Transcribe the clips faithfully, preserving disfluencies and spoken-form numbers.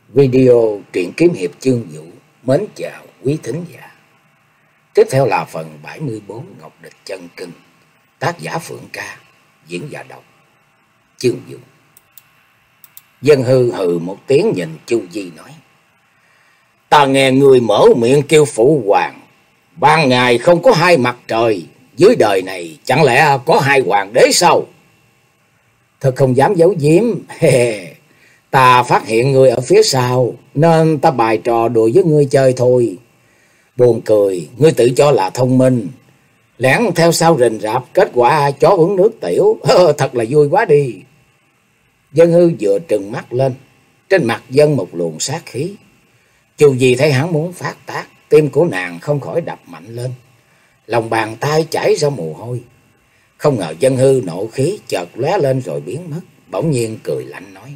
Video truyện kiếm hiệp chương vũ mến chào quý thính giả. Tiếp theo là phần bảy mươi bốn Ngọc Địch Chân Kinh, tác giả Phượng Ca, diễn giả đọc chương vũ. Dân Hư hừ một tiếng nhìn Chu Di nói: Ta nghe người mở miệng kêu phụ hoàng, ban ngày không có hai mặt trời, dưới đời này chẳng lẽ có hai hoàng đế sao? Thật không dám giấu giếm. Ta phát hiện ngươi ở phía sau nên ta bày trò đùa với ngươi chơi thôi. Buồn cười, ngươi tự cho là thông minh, lẻn theo sau rình rạp, kết quả chó uống nước tiểu. Thật là vui quá đi. Dân Hư vừa trừng mắt lên, trên mặt dân một luồng sát khí. Chu Di thấy hắn muốn phát tác, tim của nàng không khỏi đập mạnh lên, lòng bàn tay chảy ra mồ hôi. Không ngờ Dân Hư nộ khí chợt lóe lên rồi biến mất, bỗng nhiên cười lạnh nói: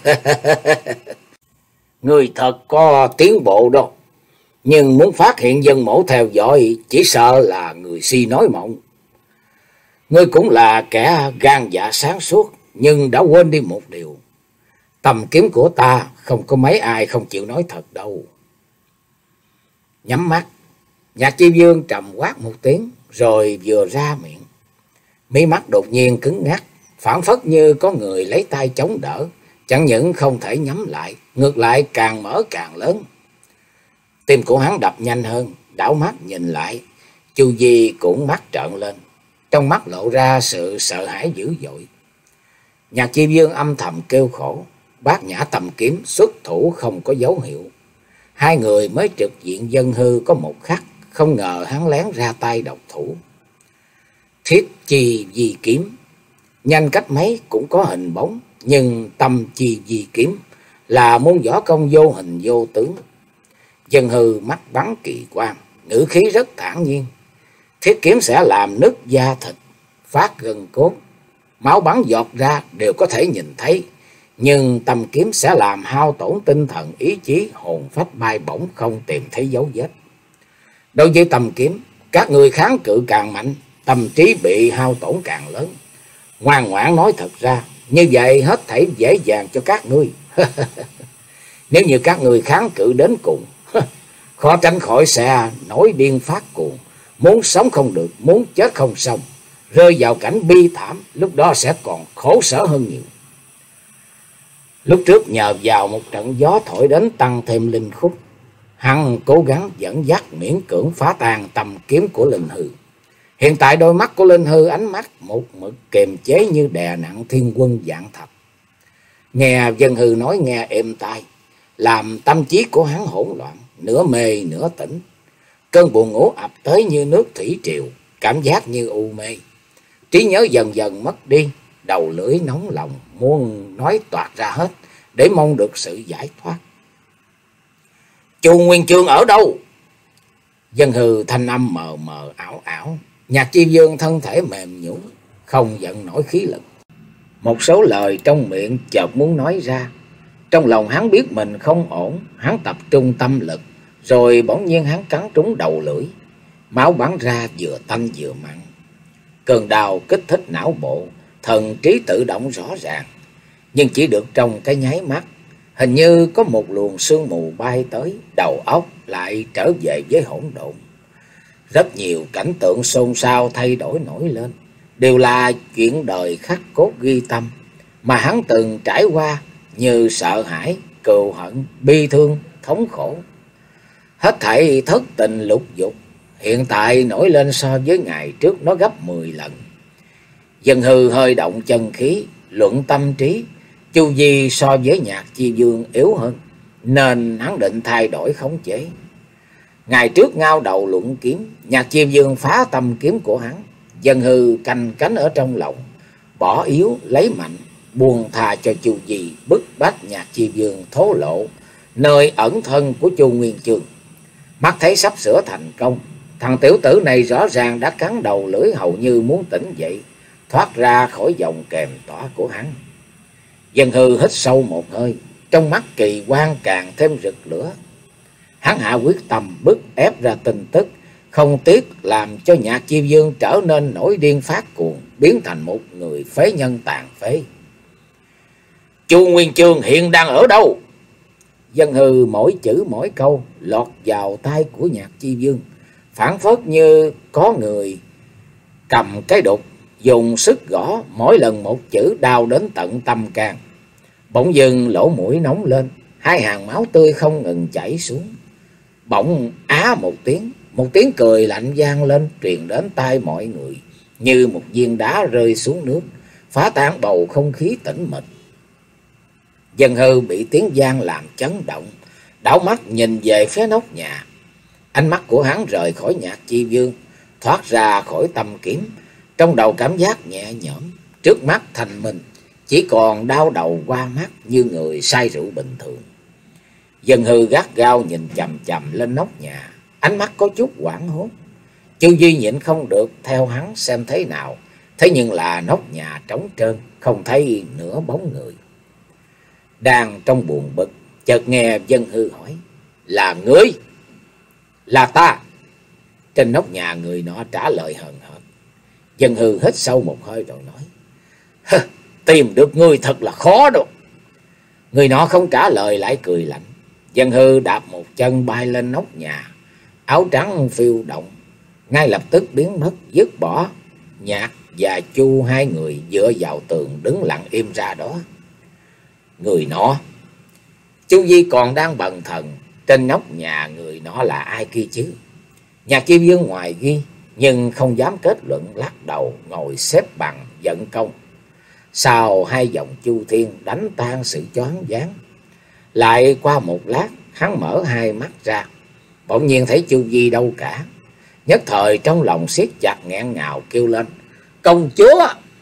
Người thật có tiến bộ đâu, nhưng muốn phát hiện dân mẫu theo dõi chỉ sợ là người si nói mộng. Ngươi cũng là kẻ gan dạ sáng suốt, nhưng đã quên đi một điều: tầm kiếm của ta không có mấy ai không chịu nói thật đâu. Nhắm mắt, Nhạc Chi Vương trầm quát một tiếng rồi vừa ra miệng, mí mắt đột nhiên cứng ngắc, phảng phất như có người lấy tay chống đỡ. Chẳng những không thể nhắm lại, ngược lại càng mở càng lớn. Tim của hắn đập nhanh hơn, đảo mắt nhìn lại, Chu Di cũng mắt trợn lên, trong mắt lộ ra sự sợ hãi dữ dội. Nhạc Chi Vương âm thầm kêu khổ, Bát Nhã Tầm Kiếm xuất thủ không có dấu hiệu. Hai người mới trực diện Dân Hư có một khắc, không ngờ hắn lén ra tay độc thủ. Thiết Chi Di Kiếm nhanh cách mấy cũng có hình bóng, nhưng Tâm Chi Di Kiếm là môn võ công vô hình vô tướng. Dân Hư mắt bắn kỳ quang, ngữ khí rất thản nhiên: Thiết kiếm sẽ làm nứt da thịt, phát gân cốt, máu bắn giọt ra đều có thể nhìn thấy, nhưng Tâm kiếm sẽ làm hao tổn tinh thần, ý chí, hồn phách bay bổng, không tìm thấy dấu vết. Đối với Tâm kiếm, các người kháng cự càng mạnh, tâm trí bị hao tổn càng lớn. Ngoan ngoãn nói thật ra, như vậy hết thảy dễ dàng cho các ngươi. Nếu như các ngươi kháng cự đến cùng, khó tránh khỏi sẽ nổi điên phát cuồng, muốn sống không được, muốn chết không xong, rơi vào cảnh bi thảm, lúc đó sẽ còn khổ sở hơn nhiều. Lúc trước nhờ vào một trận gió thổi đến tăng thêm linh khúc, hắn cố gắng dẫn dắt miễn cưỡng phá tan tầm kiếm của Linh Hư. Hiện tại đôi mắt của Linh Hư ánh mắt một mực kiềm chế như đè nặng thiên quân vạn thập. Nghe Dân Hư nói nghe êm tai, làm tâm trí của hắn hỗn loạn, nửa mê nửa tỉnh. Cơn buồn ngủ ập tới như nước thủy triều, cảm giác như u mê. Trí nhớ dần dần mất đi, đầu lưỡi nóng lòng, muốn nói toạc ra hết để mong được sự giải thoát. Chu Nguyên Chương ở đâu? Dân Hư thanh âm mờ mờ ảo ảo. Nhạc Chi Vương thân thể mềm nhũn, không giận nổi khí lực. Một số lời trong miệng chợt muốn nói ra. Trong lòng hắn biết mình không ổn, hắn tập trung tâm lực, rồi bỗng nhiên hắn cắn trúng đầu lưỡi, máu bắn ra vừa tanh vừa mặn. Cơn đau kích thích não bộ, thần trí tự động rõ ràng, nhưng chỉ được trong cái nháy mắt. Hình như có một luồng sương mù bay tới, đầu óc lại trở về với hỗn độn. Rất nhiều cảnh tượng xôn xao thay đổi nổi lên, đều là chuyện đời khắc cốt ghi tâm mà hắn từng trải qua, như sợ hãi, cừu hận, bi thương, thống khổ. Hết thảy thất tình lục dục, hiện tại nổi lên so với ngày trước nó gấp mười lần. Dân Hư hơi động chân khí, luận tâm trí, Chu Di so với Nhạc Chi Vương yếu hơn, nên hắn định thay đổi khống chế. Ngày trước ngao đầu luận kiếm, Nhạc Chi Vương phá tâm kiếm của hắn. Dân Hư canh cánh ở trong lòng, bỏ yếu lấy mạnh, buông thà cho Chu Di, bức bách Nhạc Chi Vương thố lộ nơi ẩn thân của Chu Nguyên Chương. Mắt thấy sắp sửa thành công, thằng tiểu tử này rõ ràng đã cắn đầu lưỡi, hầu như muốn tỉnh dậy, thoát ra khỏi vòng kềm tỏa của hắn. Dân Hư hít sâu một hơi, trong mắt kỳ quan càng thêm rực lửa. Hắn hạ quyết tâm bức ép ra tin tức, không tiếc làm cho Nhạc Chi Vương trở nên nổi điên phát cuồng, biến thành một người phế nhân tàn phế. Chu Nguyên Chương hiện đang ở đâu? Dân hư mỗi chữ mỗi câu lọt vào tai của Nhạc Chi Vương, phảng phất như có người cầm cái đục dùng sức gõ, mỗi lần một chữ đau đến tận tâm can. Bỗng dưng lỗ mũi nóng lên, hai hàng máu tươi không ngừng chảy xuống. Bỗng á một tiếng, một tiếng cười lạnh vang lên truyền đến tai mọi người, như một viên đá rơi xuống nước, phá tan bầu không khí tĩnh mịch. Dân hư bị tiếng vang làm chấn động, đảo mắt nhìn về phía nóc nhà. Ánh mắt của hắn rời khỏi Nhạc Chi Vương, thoát ra khỏi tâm kiếm, trong đầu cảm giác nhẹ nhõm, trước mắt thanh minh, chỉ còn đau đầu qua mắt như người say rượu bình thường. Dân hư gắt gao nhìn chằm chằm lên nóc nhà, ánh mắt có chút hoảng hốt. Chu Di nhịn không được theo hắn xem thế nào, thế nhưng là nóc nhà trống trơn, không thấy nửa bóng người. Đang trong buồn bực, chợt nghe Dân hư hỏi: "Là ngươi?" "Là ta." Trên nóc nhà người nọ trả lời hờn hờn. Dân hư hít sâu một hơi rồi nói: "Hơ, tìm được ngươi thật là khó đâu." Người nọ không trả lời, lại cười lạnh. Dân hư đạp một chân bay lên nóc nhà, áo trắng phiêu động, ngay lập tức biến mất, dứt bỏ Nhạc và Chu hai người dựa vào tường đứng lặng im ra đó. Người nọ, Chu Di còn đang bần thần, trên nóc nhà người nọ là ai kia chứ? Nhạc Chi Vương ngoài ghi, nhưng không dám kết luận, lắc đầu ngồi xếp bằng giận công. Sau hai dòng chu thiên đánh tan sự choáng váng, lại qua một lát hắn mở hai mắt ra, bỗng nhiên thấy Chu Di đâu cả. Nhất thời trong lòng siết chặt, nghẹn ngào kêu lên: "Công chúa,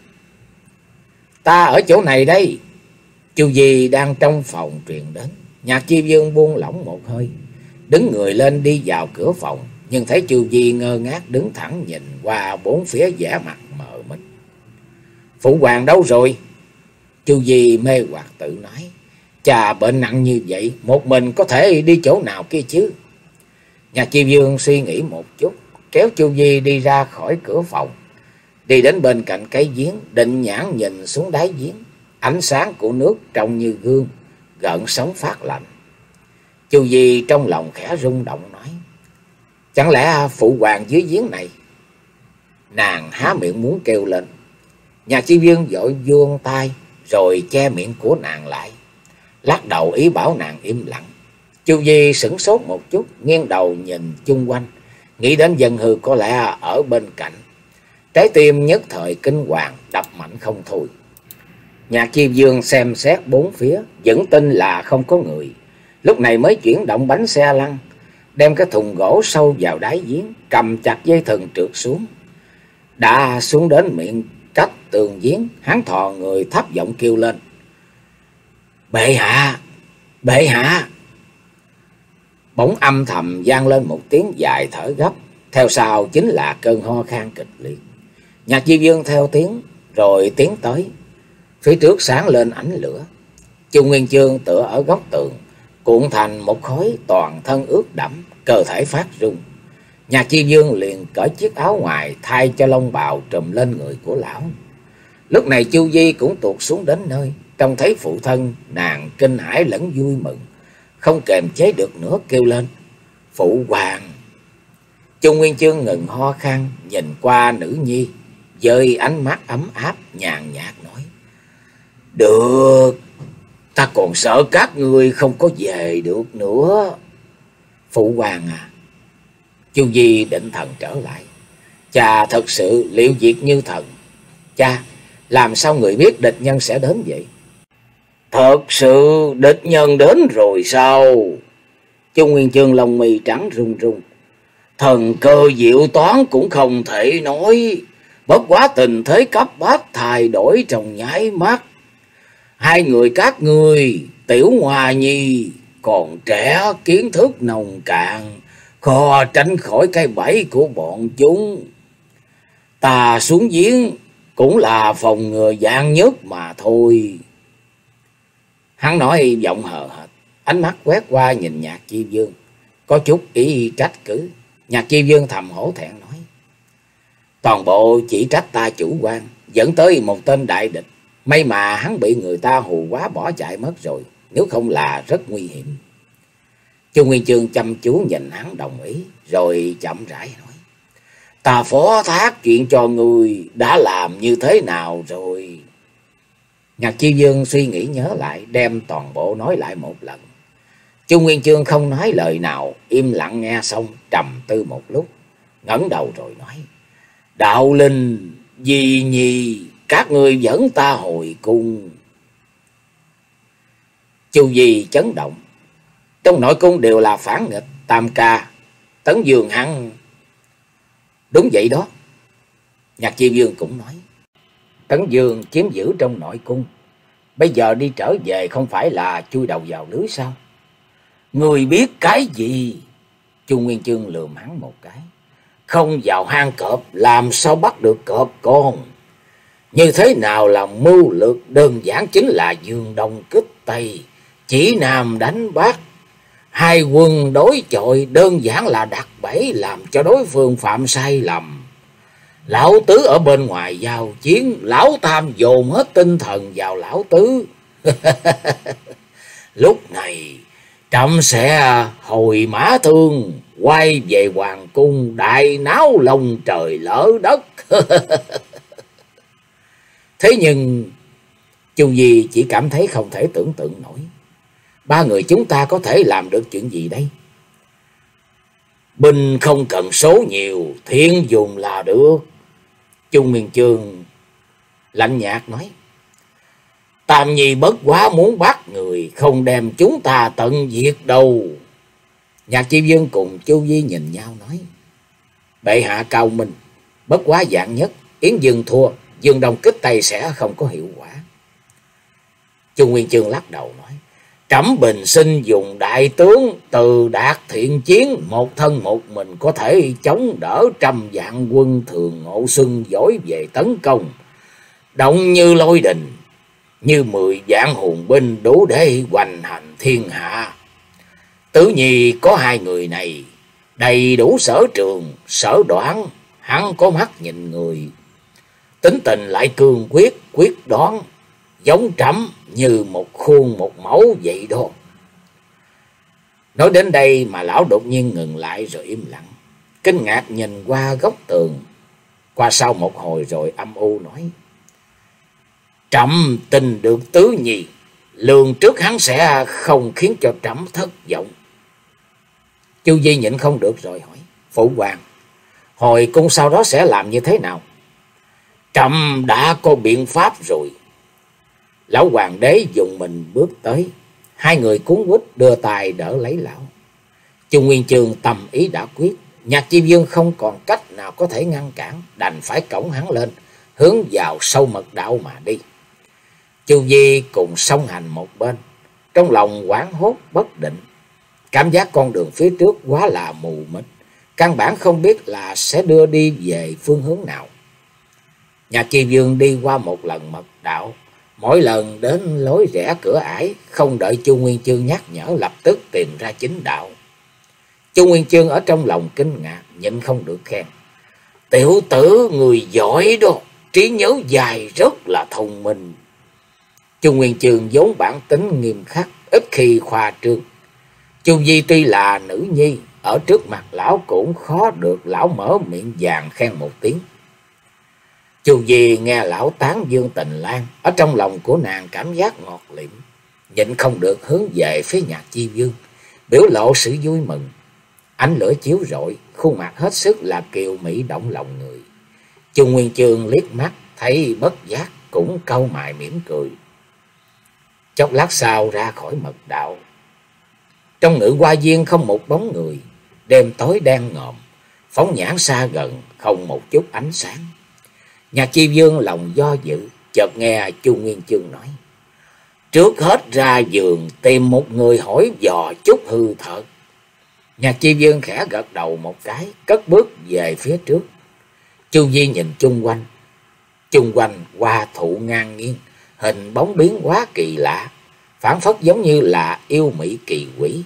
ta ở chỗ này đây." Chu Di đang trong phòng truyền đến. Nhạc Chi Vương buông lỏng một hơi, đứng người lên đi vào cửa phòng, nhưng thấy Chu Di ngơ ngác đứng thẳng nhìn qua bốn phía, vẻ mặt mờ mịt. "Phụ hoàng đâu rồi?" Chu Di mê hoặc tự nói: "Chà, bệnh nặng như vậy, một mình có thể đi chỗ nào kia chứ?" Nhạc Chi Vương suy nghĩ một chút, kéo Chu Di đi ra khỏi cửa phòng, đi đến bên cạnh cái giếng, định nhãn nhìn xuống đáy giếng. Ánh sáng của nước trông như gương, gợn sóng phát lạnh. Chu Di trong lòng khẽ rung động nói: "Chẳng lẽ phụ hoàng dưới giếng này?" Nàng há miệng muốn kêu lên. Nhạc Chi Vương vội vuông tay rồi che miệng của nàng lại, lắc đầu ý bảo nàng im lặng. Chu Di sửng sốt một chút, nghiêng đầu nhìn chung quanh, nghĩ đến Dân hư có lẽ ở bên cạnh. Trái tim nhất thời kinh hoàng, đập mạnh không thôi. Nhạc Chi Vương xem xét bốn phía, vẫn tin là không có người, lúc này mới chuyển động bánh xe lăn, đem cái thùng gỗ sâu vào đáy giếng, cầm chặt dây thừng trượt xuống. Đã xuống đến miệng cách tường giếng, hắn thò người thấp giọng kêu lên: "Bệ hạ, bệ hạ!" Bỗng âm thầm vang lên một tiếng dài thở gấp, theo sau chính là cơn ho khan kịch liệt. Nhạc Chi Vương theo tiếng rồi tiến tới. Phía trước sáng lên ánh lửa. Chu Nguyên Chương tựa ở góc tường, cuộn thành một khối, toàn thân ướt đẫm, cơ thể phát run. Nhạc Chi Vương liền cởi chiếc áo ngoài thay cho lông bào trùm lên người của lão. Lúc này Chu Di cũng tuột xuống đến nơi, trông thấy phụ thân, nàng kinh hãi lẫn vui mừng, không kềm chế được nữa kêu lên: "Phụ hoàng!" Chu Nguyên Chương ngừng ho khan, nhìn qua nữ nhi, dời ánh mắt ấm áp, nhàn nhạt nói: "Được, ta còn sợ các ngươi không có về được nữa." "Phụ hoàng à." Chu Di định thần trở lại. "Cha thật sự liệu việc như thần. Cha, làm sao người biết địch nhân sẽ đến vậy?" "Thật sự địch nhân đến rồi sao?" Chu Nguyên Chương lông mì trắng run run. "Thần cơ diệu toán cũng không thể nói, bất quá tình thế cấp bách thay đổi trong nháy mắt. Hai người các ngươi, Tiểu Hoa Nhi còn trẻ, kiến thức nông cạn, khó tránh khỏi cái bẫy của bọn chúng. Ta xuống giếng cũng là phòng ngừa vạn nhất mà thôi." Hắn nói giọng hờ hệt, ánh mắt quét qua nhìn Nhạc Chi Vương, có chút ý trách cứ. Nhạc Chi Vương thầm hổ thẹn nói: "Toàn bộ chỉ trách ta chủ quan, dẫn tới một tên đại địch. May mà hắn bị người ta hù quá bỏ chạy mất rồi, nếu không là rất nguy hiểm." Chu Nguyên Chương chăm chú nhìn hắn đồng ý, rồi chậm rãi nói: Ta phó thác chuyện cho người đã làm như thế nào rồi? Nhạc Chi Dương suy nghĩ nhớ lại, đem toàn bộ nói lại một lần. Chu Nguyên Chương không nói lời nào, im lặng nghe xong, trầm tư một lúc, ngẩng đầu rồi nói: Đạo Linh, Di Nhi, các ngươi dẫn ta hồi cung. Chu Di chấn động. Trong nội cung đều là phản nghịch, Tam Ca, Tấn Dương hắn. Đúng vậy đó. Nhạc Chi Dương cũng nói: Tấn Dương chiếm giữ trong nội cung, bây giờ đi trở về không phải là chui đầu vào lưới sao? Người biết cái gì? Chu Nguyên Chương lườm hắn một cái. Không vào hang cọp làm sao bắt được cọp con? Như thế nào là mưu lược? Đơn giản chính là dương đông kích tây, chỉ nam đánh bắc. Hai quân đối chọi, đơn giản là đặt bẫy làm cho đối phương phạm sai lầm. Lão Tứ ở bên ngoài giao chiến, Lão Tam dồn hết tinh thần vào Lão Tứ. Lúc này trẫm sẽ hồi mã thương, quay về hoàng cung, đại náo lòng trời lỡ đất. Thế nhưng Chu Di chỉ cảm thấy không thể tưởng tượng nổi. Ba người chúng ta có thể làm được chuyện gì đây? Binh không cần số nhiều, thiên dùng là được. Chu Nguyên Chương lạnh nhạt nói: Tam Nhi bất quá muốn bắt người, không đem chúng ta tận diệt đâu. Nhạc Chi Dương cùng Chu Di nhìn nhau nói: Bệ hạ cao minh, bất quá dạng nhất, Yến Dương thua, Dương Đông kích Tây sẽ không có hiệu quả. Chu Nguyên Chương lắc đầu nói: Trẫm bình sinh dùng đại tướng Từ Đạt thiện chiến, một thân một mình có thể chống đỡ trăm vạn quân thường Ngộ Xuân dối về tấn công, động như lôi đình, như mười vạn hùng binh đủ để hoành hành thiên hạ. Tứ Nhi có hai người này đầy đủ sở trường, sở đoán, hắn có mắt nhìn người, tính tình lại cương quyết, quyết đoán, giống trẫm như một khuôn một mẫu vậy đó. Nói đến đây mà lão đột nhiên ngừng lại rồi im lặng, kinh ngạc nhìn qua góc tường. Qua sau một hồi rồi âm u nói: Trẫm tin được Tứ Nhi, lường trước hắn sẽ không khiến cho trẫm thất vọng. Chu Di nhịn không được rồi hỏi: Phụ hoàng, hồi cung sau đó sẽ làm như thế nào? Trẫm đã có biện pháp rồi. Lão hoàng đế dùng mình bước tới, hai người cuốn quýt đưa tay đỡ lấy lão. Chu Nguyên Chương tâm ý đã quyết, Nhạc Chi Dương không còn cách nào có thể ngăn cản, đành phải cõng hắn lên, hướng vào sâu mật đạo mà đi. Chu Di cùng song hành một bên, trong lòng hoảng hốt bất định, cảm giác con đường phía trước quá là mù mịt, căn bản không biết là sẽ đưa đi về phương hướng nào. Nhạc Chi Dương đi qua một lần mật đạo, mỗi lần đến lối rẽ cửa ải, không đợi Chu Nguyên Chương nhắc nhở lập tức tìm ra chính đạo. Chu Nguyên Chương ở trong lòng kinh ngạc, nhịn không được khen: Tiểu tử người giỏi đó, trí nhớ dài, rất là thông minh. Chu Nguyên Chương vốn bản tính nghiêm khắc, ít khi khoa trương. Chu Di tuy là nữ nhi, ở trước mặt lão cũng khó được lão mở miệng vàng khen một tiếng. Chu Di nghe lão tán dương Tình Lang, ở trong lòng của nàng cảm giác ngọt liệm, nhịn không được hướng về phía Nhạc Chi Dương, biểu lộ sự vui mừng. Ánh lửa chiếu rọi, khuôn mặt hết sức là kiều mỹ động lòng người. Chu Nguyên Chương liếc mắt thấy bất giác, cũng cau mày mỉm cười. Chốc lát sau ra khỏi mật đạo. Trong Ngự Hoa Viên không một bóng người, đêm tối đen ngòm, phóng nhãn xa gần không một chút ánh sáng. Nhạc Chi Dương lòng do dự, chợt nghe Chu Nguyên Chương nói: Trước hết ra giường tìm một người hỏi dò chút hư thật. Nhạc Chi Dương khẽ gật đầu một cái, cất bước về phía trước. Chu Di nhìn chung quanh, chung quanh hoa thụ ngang nghiêng, hình bóng biến quá kỳ lạ, phảng phất giống như là yêu mỹ kỳ quỷ.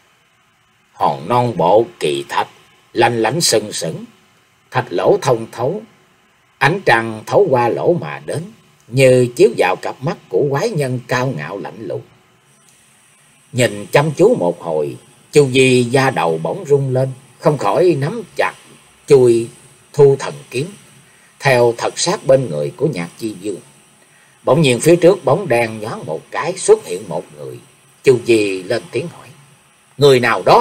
Hòn non bộ kỳ thạch, lanh lảnh sừng sững, thạch lỗ thông thấu, ánh trăng thấu qua lỗ mà đến, như chiếu vào cặp mắt của quái nhân cao ngạo lạnh lùng. Nhìn chăm chú một hồi, Chu Di da đầu bỗng rung lên, không khỏi nắm chặt chuôi Thu Thần kiếm, theo thật sát bên người của Nhạc Chi Dương. Bỗng nhiên phía trước bóng đen nhoáng một cái, xuất hiện một người. Chu Di lên tiếng hỏi: người nào đó?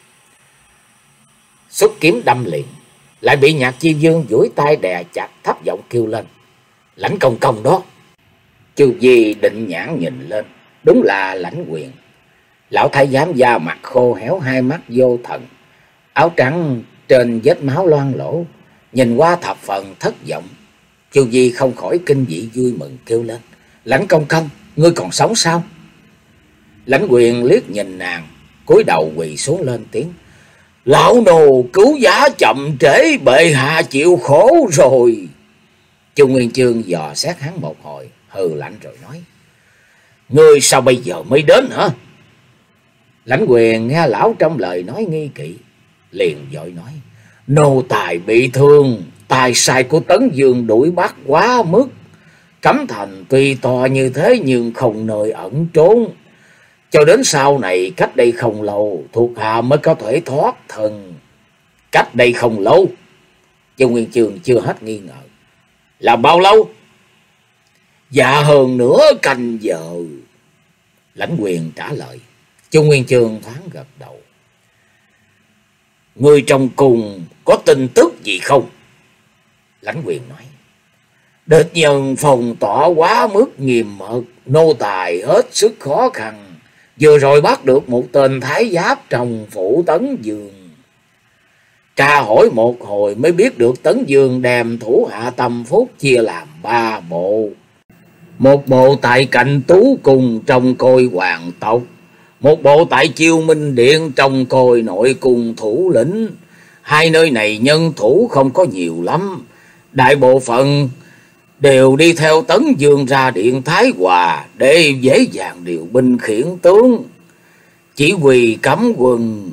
Xuất kiếm đâm liền, lại bị Nhạc Chi Dương duỗi tay đè chặt, thấp giọng kêu lên: Lãnh Công Công đó. Chu Di định nhãn nhìn lên, đúng là Lãnh Quyền. Lão thái giám da mặt khô héo, hai mắt vô thần, áo trắng trên vết máu loang lổ, nhìn qua thập phần thất vọng. Chu Di không khỏi kinh dị vui mừng kêu lên: Lãnh Công Công, ngươi còn sống sao? Lãnh Quyền liếc nhìn nàng, cúi đầu quỳ xuống lên tiếng: Lão nô cứu giá chậm trễ, bệ hạ chịu khổ rồi. Chu Nguyên Chương dò xét hắn một hồi, hừ lạnh rồi nói: ngươi sao bây giờ mới đến hả? Lãnh Quyền nghe lão trong lời nói nghi kỵ, liền vội nói: nô tài bị thương, tài sai của Tấn Dương đuổi bắt quá mức. Cấm thành tuy to như thế nhưng không nơi ẩn trốn. Cho đến sau này, cách đây không lâu, thuộc hạ mới có thể thoát thân. Cách đây không lâu? Chu Nguyên Chương chưa hết nghi ngờ. Là bao lâu? Dạ hơn nửa canh giờ. Lãnh Quyền trả lời. Chu Nguyên Chương thoáng gật đầu. Người trong cùng có tin tức gì không? Lãnh Quyền nói: địch nhân phòng tỏa quá mức nghiêm mật, nô tài hết sức khó khăn. Vừa rồi bắt được một tên thái giáp trong phủ Tấn Dương. Tra hỏi một hồi mới biết được Tấn Dương đem thủ hạ Tâm Phúc chia làm ba bộ. Một bộ tại Cạnh Tú Cung trong côi hoàng tộc, một bộ tại Chiêu Minh Điện trong côi nội cung thủ lĩnh. Hai nơi này nhân thủ không có nhiều lắm, đại bộ phận đều đi theo Tấn Dương ra điện Thái Hòa để dễ dàng điều binh khiển tướng. Chỉ huy cấm quân.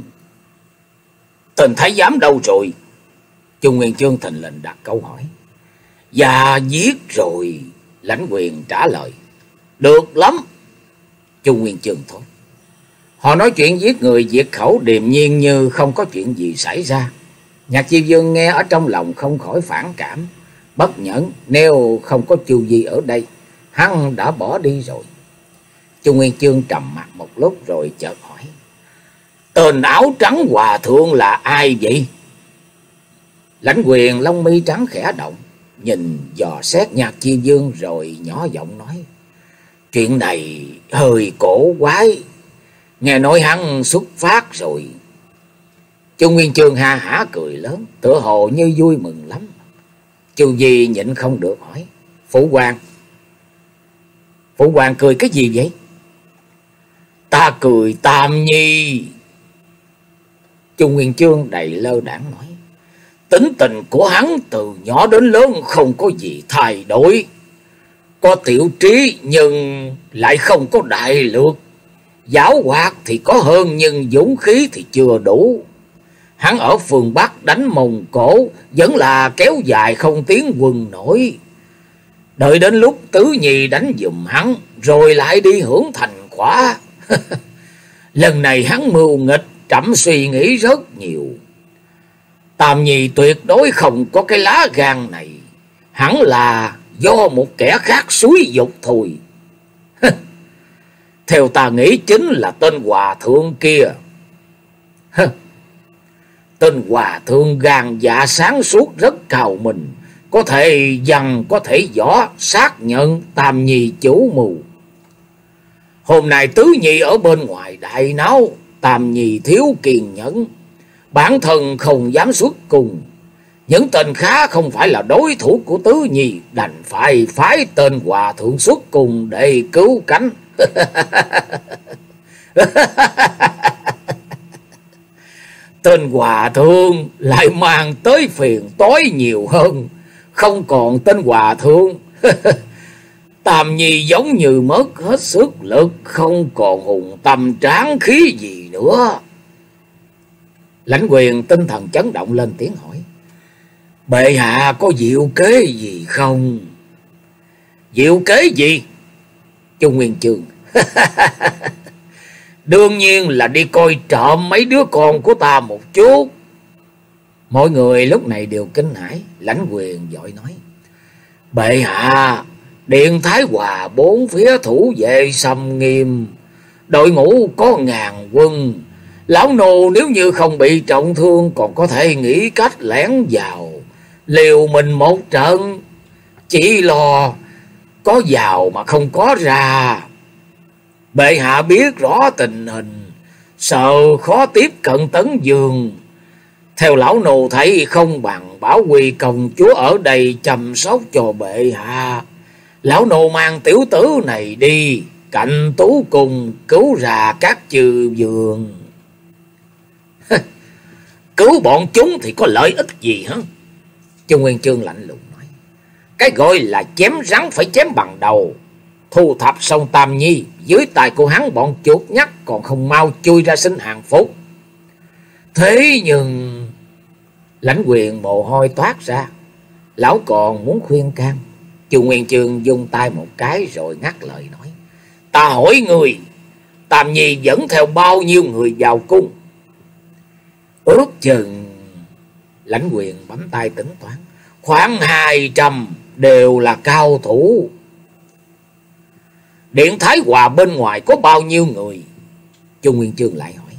Tên thái giám đâu rồi? Chu Nguyên Chương thình lình đặt câu hỏi. Dạ giết rồi. Lãnh Quyền trả lời. Được lắm. Chu Nguyên Chương thôi. Họ nói chuyện giết người diệt khẩu điềm nhiên như không có chuyện gì xảy ra. Nhạc Chi Dương nghe ở trong lòng không khỏi phản cảm, bất nhẫn. Nếu không có Chu Di ở đây, hắn đã bỏ đi rồi. Chu Nguyên Chương trầm mặt một lúc rồi chợt hỏi: tên áo trắng hòa thượng là ai vậy? Lãnh Quyền lông mi trắng khẽ động, nhìn dò xét Nhạc Chi Dương rồi nhỏ giọng nói: chuyện này hơi cổ quái, nghe nói hắn xuất phát rồi. Chu Nguyên Chương ha hả cười lớn, tựa hồ như vui mừng lắm. Chu Di nhịn không được hỏi: Phụ hoàng, Phụ hoàng cười cái gì vậy? Ta cười Tam Nhi. Chu Nguyên Chương đầy lơ đãng nói: tính tình của hắn từ nhỏ đến lớn không có gì thay đổi. Có tiểu trí nhưng lại không có đại lược. Giáo hoạt thì có hơn nhưng dũng khí thì chưa đủ. Hắn ở phương Bắc đánh Mông Cổ vẫn là kéo dài không tiến quân nổi. Đợi đến lúc Tứ Nhi đánh giùm hắn rồi lại đi hưởng thành quả. Lần này hắn mưu nghịch, trẫm suy nghĩ rất nhiều. Tam Nhi tuyệt đối không có cái lá gan này. Hẳn là do một kẻ khác xúi dục thôi. Theo ta nghĩ chính là tên hòa thượng kia. Tên hòa thượng gan dạ sáng suốt rất cao mình, có thể văn có thể võ, xác nhận Tam Nhi chủ mưu. Hôm nay Tứ Nhi ở bên ngoài đại náo, Tam Nhi thiếu kiên nhẫn, bản thân không dám xuất cùng. Những tên khá không phải là đối thủ của Tứ Nhi, đành phải phái tên hòa thượng xuất cùng để cứu cánh. Tên hòa thượng lại mang tới phiền tối nhiều hơn. Không còn tên hòa thượng, Tam Nhi giống như mất hết sức lực, không còn hùng tâm tráng khí gì nữa. Lãnh Quyền tinh thần chấn động lên tiếng hỏi: bệ hạ có diệu kế gì không? Diệu kế gì? Chu Nguyên Chương: Đương nhiên là đi coi trộm mấy đứa con của ta một chút. Mọi người lúc này đều kinh hãi. Lãnh Quyền vội nói: Bệ hạ, Điện Thái Hòa bốn phía thủ vệ xâm nghiêm, đội ngũ có ngàn quân. Lão nô nếu như không bị trọng thương còn có thể nghĩ cách lẻn vào liều mình một trận, chỉ lo có vào mà không có ra. Bệ hạ biết rõ tình hình, sợ khó tiếp cận Tấn Dương. Theo lão nô thấy không bằng bảo Huy công chúa ở đây chăm sóc cho bệ hạ. Lão nô mang tiểu tử này đi cạnh tú cùng cứu ra các chư vương. Cứu bọn chúng thì có lợi ích gì hả? Chu Nguyên Chương lạnh lùng nói: Cái gọi là chém rắn phải chém bằng đầu. Thu thập xong Tam Nhi, dưới tay của hắn bọn chuột nhắt còn không mau chui ra xin hàng phục. Thế nhưng... Lãnh Quyền mồ hôi toát ra. Lão còn muốn khuyên can. Chu Nguyên Chương vung tay một cái rồi ngắt lời nói: Ta hỏi người, Tam Nhi dẫn theo bao nhiêu người vào cung? Ước chừng... Lãnh Quyền bấm tay tính toán: Khoảng hai trăm đều là cao thủ. Điện Thái Hòa bên ngoài có bao nhiêu người? Chu Nguyên Chương lại hỏi: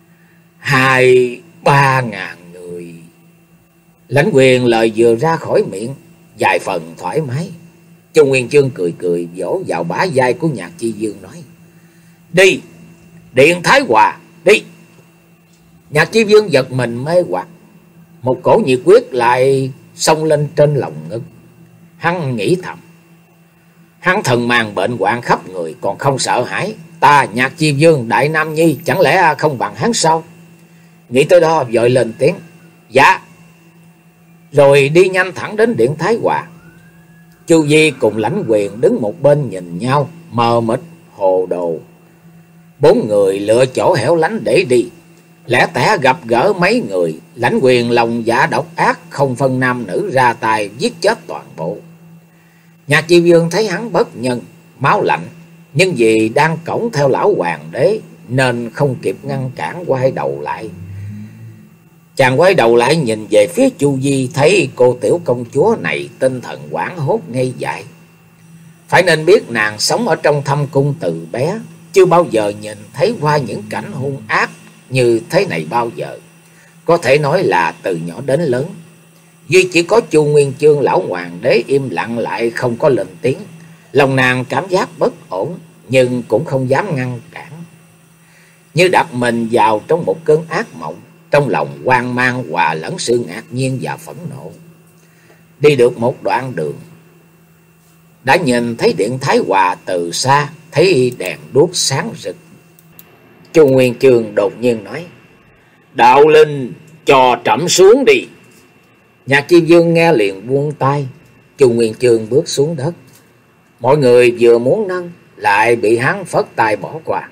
Hai ba ngàn người. Lãnh Quyền lời vừa ra khỏi miệng, vài phần thoải mái. Chu Nguyên Chương cười cười vỗ vào bả vai của Nhạc Chi Dương nói: Đi, Điện Thái Hòa, đi. Nhạc Chi Dương giật mình mê hoặc, một cổ nhiệt quyết lại xông lên trên lòng ngực. Hắn nghĩ thầm: Hắn thần mang bệnh hoạn khắp người còn không sợ hãi, ta Nhạc Chi Dương đại nam nhi chẳng lẽ không bằng hắn sao? Nghĩ tới đó vội lên tiếng: Dạ. Rồi đi nhanh thẳng đến Điện Thái Hòa. Chu Di cùng Lãnh Quyền đứng một bên nhìn nhau mờ mịt hồ đồ. Bốn người lựa chỗ hẻo lánh để đi. Lẽ tẻ gặp gỡ mấy người, Lãnh Quyền lòng dạ độc ác, không phân nam nữ ra tay giết chết toàn bộ. Nhạc Chi Dương thấy hắn bất nhân, máu lạnh, nhưng vì đang cõng theo lão hoàng đế nên không kịp ngăn cản, quay đầu lại. Chàng quay đầu lại nhìn về phía Chu Di, thấy cô tiểu công chúa này tinh thần hoảng hốt ngây dại. Phải nên biết nàng sống ở trong thâm cung từ bé, chưa bao giờ nhìn thấy qua những cảnh hung ác như thế này bao giờ. Có thể nói là từ nhỏ đến lớn, duy chỉ có Chu Nguyên Chương lão hoàng đế im lặng lại không có lên tiếng. Lòng nàng cảm giác bất ổn nhưng cũng không dám ngăn cản, như đặt mình vào trong một cơn ác mộng. Trong lòng hoang mang hòa lẫn sự ngạc nhiên và phẫn nộ. Đi được một đoạn đường, đã nhìn thấy Điện Thái Hòa từ xa, thấy đèn đuốc sáng rực. Chu Nguyên Chương đột nhiên nói: Đạo Linh, cho trẫm xuống đi. Nhạc Chi Dương nghe liền buông tay. Chu Nguyên Chương bước xuống đất. Mọi người vừa muốn nâng lại bị hắn phất tay bỏ qua.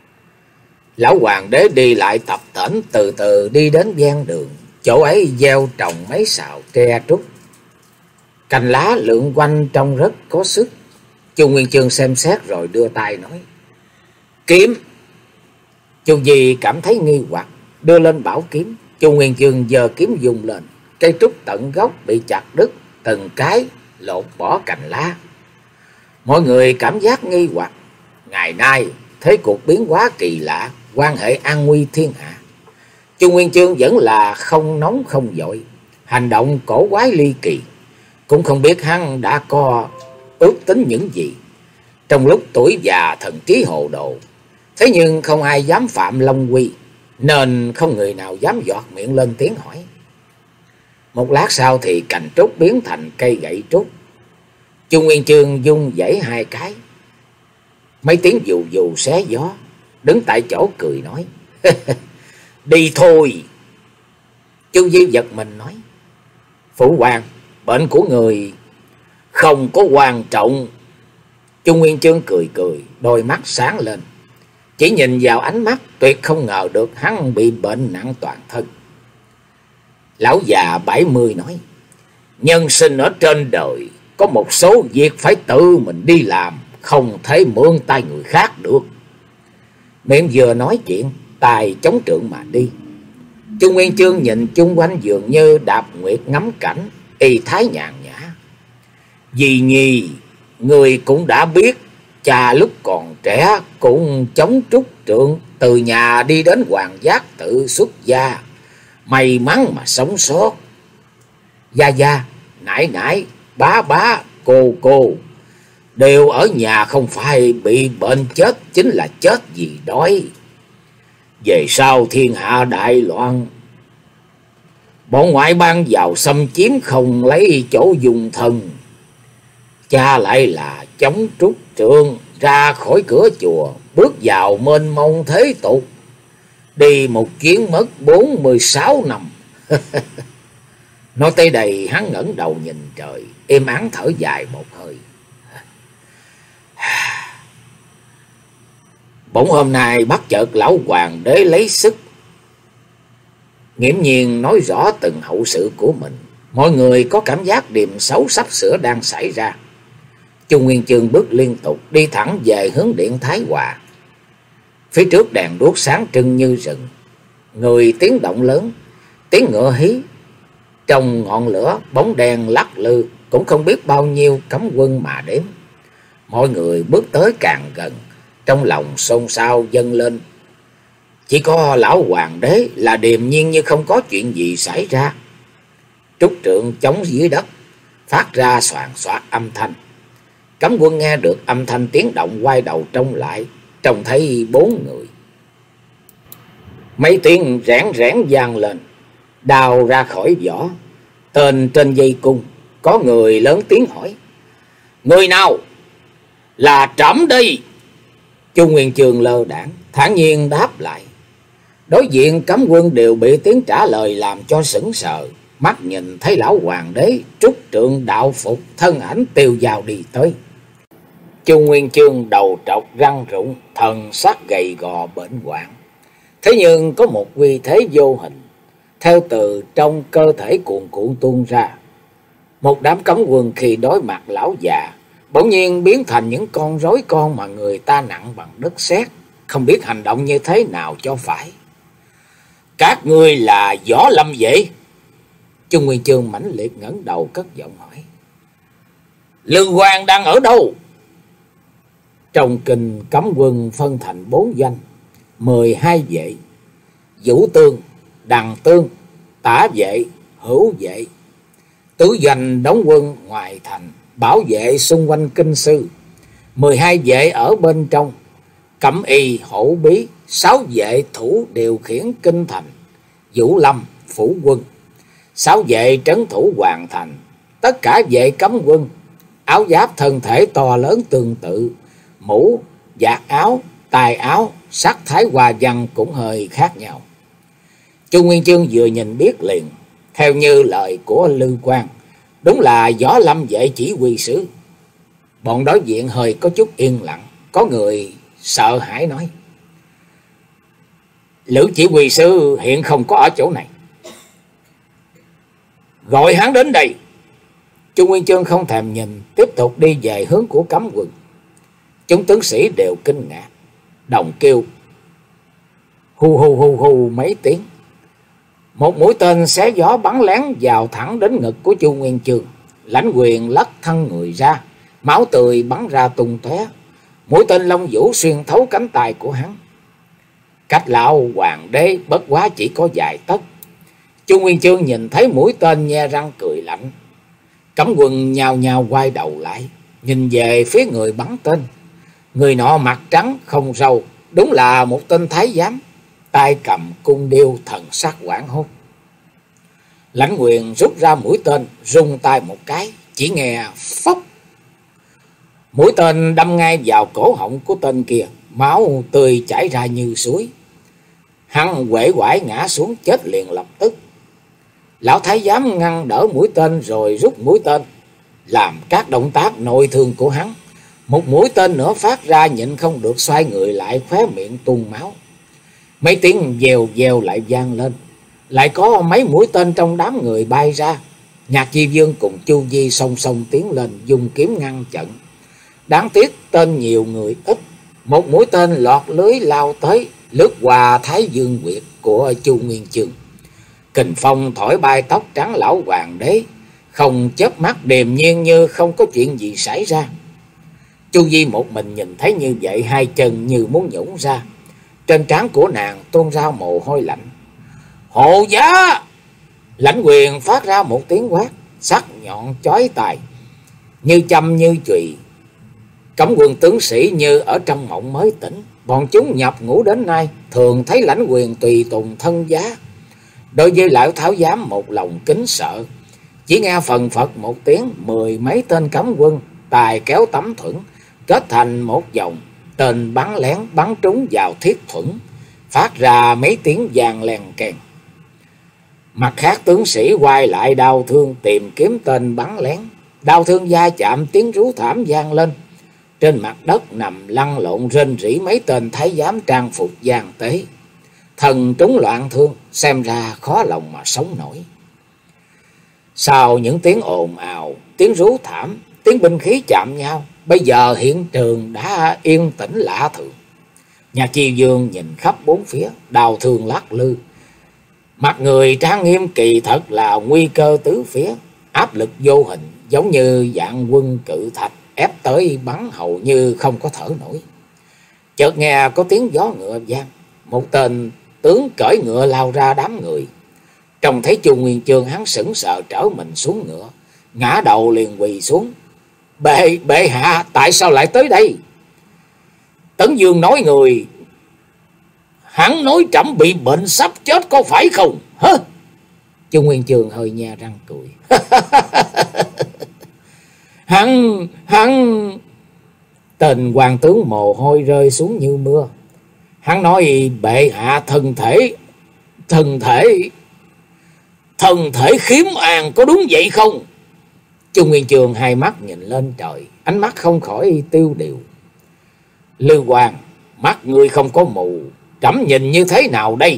Lão hoàng đế đi lại tập tễnh, từ từ đi đến ven đường. Chỗ ấy gieo trồng mấy sào tre trúc, cành lá lượn quanh trông rất có sức. Chu Nguyên Chương xem xét rồi đưa tay nói: Kiếm. Chu Di cảm thấy nghi hoặc, đưa lên bảo kiếm. Chu Nguyên Chương giơ kiếm dùng lên, cây trúc tận gốc bị chặt đứt, từng cái lột bỏ cành lá. Mọi người cảm giác nghi hoặc. Ngày nay thế cuộc biến hóa kỳ lạ, quan hệ an nguy thiên hạ. Chu Nguyên Chương vẫn là không nóng không vội, hành động cổ quái ly kỳ. Cũng không biết hắn đã có ước tính những gì. Trong lúc tuổi già thần trí hồ đồ, thế nhưng không ai dám phạm long quy, nên không người nào dám giọt miệng lên tiếng hỏi. Một lát sau thì cành trúc biến thành cây gậy trúc. Chu Nguyên Chương vung vẩy hai cái, mấy tiếng dù dù xé gió, đứng tại chỗ cười nói: Đi thôi. Chu Di giật mình nói: Phụ hoàng, bệnh của người không có quan trọng. Chu Nguyên Chương cười cười, đôi mắt sáng lên. Chỉ nhìn vào ánh mắt, tuyệt không ngờ được hắn bị bệnh nặng toàn thân. Lão già bảy mươi nói: Nhân sinh ở trên đời, có một số việc phải tự mình đi làm, không thể mượn tay người khác được. Miệng vừa nói chuyện, tay chống trượng mà đi. Chu Nguyên Chương nhìn chung quanh dường như đạp nguyệt ngắm cảnh, y thái nhàn nhã. Dì Nhi, người cũng đã biết, cha lúc còn trẻ cũng chống trúc trượng từ nhà đi đến Hoàng Giác tự xuất gia, may mắn mà sống sót. Gia gia, nãi nãi, bá bá, cô cô đều ở nhà, không phải bị bệnh chết chính là chết vì đói. Về sau thiên hạ đại loạn, bọn ngoại bang vào xâm chiếm không lấy chỗ dùng thân, cha lại là chống trúc trượng ra khỏi cửa chùa, bước vào mênh mông thế tục, đi một chuyến mất bốn mươi sáu năm. Nói tới đây hắn ngẩng đầu nhìn trời, êm ắng thở dài một hơi. Bỗng hôm nay bắt chợt lão hoàng đế lấy sức nghiễm nhiên nói rõ từng hậu sự của mình. Mọi người có cảm giác điềm xấu sắp sửa đang xảy ra. Chu Nguyên Chương bước liên tục đi thẳng về hướng điện Thái Hòa. Phía trước đèn đuốc sáng trưng như rừng, người tiếng động lớn, tiếng ngựa hí. Trong ngọn lửa bóng đèn lắc lư, cũng không biết bao nhiêu cấm quân mà đếm. Mọi người bước tới càng gần, trong lòng xôn xao dâng lên. Chỉ có lão hoàng đế là điềm nhiên như không có chuyện gì xảy ra. Trúc trượng chống dưới đất, phát ra soàn soạt âm thanh. Cấm quân nghe được âm thanh tiếng động quay đầu trông lại, trông thấy bốn người. Mấy tiếng rẽn rẽn vang lên, đào ra khỏi vỏ. Tên trên dây cung có người lớn tiếng hỏi: Người nào? Là trẫm đi. Chu Nguyên Chương lơ đãng thản nhiên đáp lại. Đối diện cấm quân đều bị tiếng trả lời làm cho sững sờ, mắt nhìn thấy lão hoàng đế trúc trượng đạo phục, thân ảnh tiêu dao đi tới. Chu Nguyên Chương đầu trọc răng rụng, thần sắc gầy gò bệnh hoạn. Thế nhưng có một uy thế vô hình theo từ trong cơ thể cuồn cuộn tuôn ra. Một đám cấm quân khi đối mặt lão già bỗng nhiên biến thành những con rối con mà người ta nặng bằng đất sét, không biết hành động như thế nào cho phải. Các ngươi là võ lâm vậy? Chu Nguyên Chương mãnh liệt ngẩng đầu cất giọng hỏi. Lương Quang đang ở đâu? Trong kinh cấm quân phân thành bốn danh, mười hai vệ: Vũ Tương, Đằng Tương, Tả vệ, Hữu vệ. Tứ doanh đóng quân ngoài thành, bảo vệ xung quanh kinh sư. Mười hai vệ ở bên trong, Cẩm Y, Hổ Bí. Sáu vệ thủ điều khiển kinh thành, Vũ Lâm, phủ quân. Sáu vệ trấn thủ hoàng thành. Tất cả vệ cấm quân, áo giáp thân thể to lớn tương tự, mũ, vạt áo, tài áo, sắc thái hoa văn cũng hơi khác nhau. Chu Nguyên Chương vừa nhìn biết liền, theo như lời của Lư Quang, đúng là võ lâm vệ chỉ huy sứ. Bọn đối diện hơi có chút yên lặng, có người sợ hãi nói: Lữ chỉ huy sứ hiện không có ở chỗ này, gọi hắn đến đây. Chu Nguyên Chương không thèm nhìn, tiếp tục đi về hướng của cấm quân. Chúng tướng sĩ đều kinh ngạc, đồng kêu hu hu hu hu mấy tiếng. Một mũi tên xé gió bắn lén vào thẳng đến ngực của Chu Nguyên Chương. Lãnh Quyền lắc thân người ra, máu tươi bắn ra tung tóe. Mũi tên long vũ xuyên thấu cánh tay của hắn. Cách lão hoàng đế bất quá chỉ có vài tấc. Chu Nguyên Chương nhìn thấy mũi tên nhe răng cười lạnh. Cấm quân nhào nhào quay đầu lại, nhìn về phía người bắn tên. Người nọ mặt trắng không râu, đúng là một tên thái giám, tay cầm cung điêu, thần sắc hoảng hốt. Lãnh Quyền rút ra mũi tên, rung tay một cái, chỉ nghe phốc. Mũi tên đâm ngay vào cổ họng của tên kia, máu tươi chảy ra như suối. Hắn uể oải ngã xuống chết liền lập tức. Lão thái giám ngăn đỡ mũi tên rồi rút mũi tên, làm các động tác nội thương của hắn. Một mũi tên nữa phát ra, nhịn không được xoay người lại, khóe miệng tuôn máu. Mấy tiếng dèo dèo lại vang lên, lại có mấy mũi tên trong đám người bay ra. Nhạc Di Vương cùng Chu Di song song tiến lên, dùng kiếm ngăn chặn. Đáng tiếc tên nhiều người ít, Một mũi tên lọt lưới lao tới, lướt qua thái dương quyệt của Chu Nguyên Chương. Kình phong thổi bay tóc trắng lão hoàng đế, không chớp mắt điềm nhiên như không có chuyện gì xảy ra. Chu Di một mình nhìn thấy như vậy, hai chân như muốn nhũn ra. Trên trán của nàng tuôn ra mồ hôi lạnh. Hộ giá! Lãnh Quyền phát ra một tiếng quát, sắc nhọn chói tai, như châm như chùy. Cấm quân tướng sĩ như ở trong mộng mới tỉnh. Bọn chúng nhập ngũ đến nay thường thấy Lãnh Quyền tùy tùng thân giá, đối với Lão Thái giám một lòng kính sợ. Chỉ nghe phần phật một tiếng, mười mấy tên cấm quân tài kéo tấm thuẫn kết thành một vòng, tên bắn lén bắn trúng vào thiết thuẫn, phát ra mấy tiếng vang len keng. Mặt khác tướng sĩ quay lại đao thương tìm kiếm tên bắn lén. Đao thương va chạm, tiếng rú thảm vang lên. Trên mặt đất nằm lăn lộn rên rỉ mấy tên thái giám trang phục gian tế. Thần trúng loạn thương, xem ra khó lòng mà sống nổi. Sau những tiếng ồn ào, tiếng rú thảm, tiếng binh khí chạm nhau, bây giờ hiện trường đã yên tĩnh lạ thường. Nhà Chi Dương nhìn khắp bốn phía, đào thương lắc lư. Mặt người trang nghiêm, kỳ thật là nguy cơ tứ phía, áp lực vô hình, giống như vạn quân cự thạch ép tới bắn hầu như không có thở nổi. Chợt nghe có tiếng gió ngựa vang, một tên tướng cởi ngựa lao ra đám người. Trông thấy Chu Nguyên Chương, hắn sững sờ trở mình xuống ngựa, ngã đầu liền quỳ xuống. Bệ, bệ hạ, tại sao lại tới đây? Tấn Dương nói người, hắn nói trẫm bị bệnh sắp chết có phải không? Hả? Chu Nguyên Chương hơi nhe răng cười. Hắn, hắn... Tên hoàng tướng mồ hôi rơi xuống như mưa. Hắn nói bệ hạ thân thể, thân thể, thân thể khiếm an, có đúng vậy không? Chu Nguyên Chương hai mắt nhìn lên trời, ánh mắt không khỏi tiêu điều. Lư Hoàng, mắt ngươi không có mù, trẫm nhìn như thế nào đây?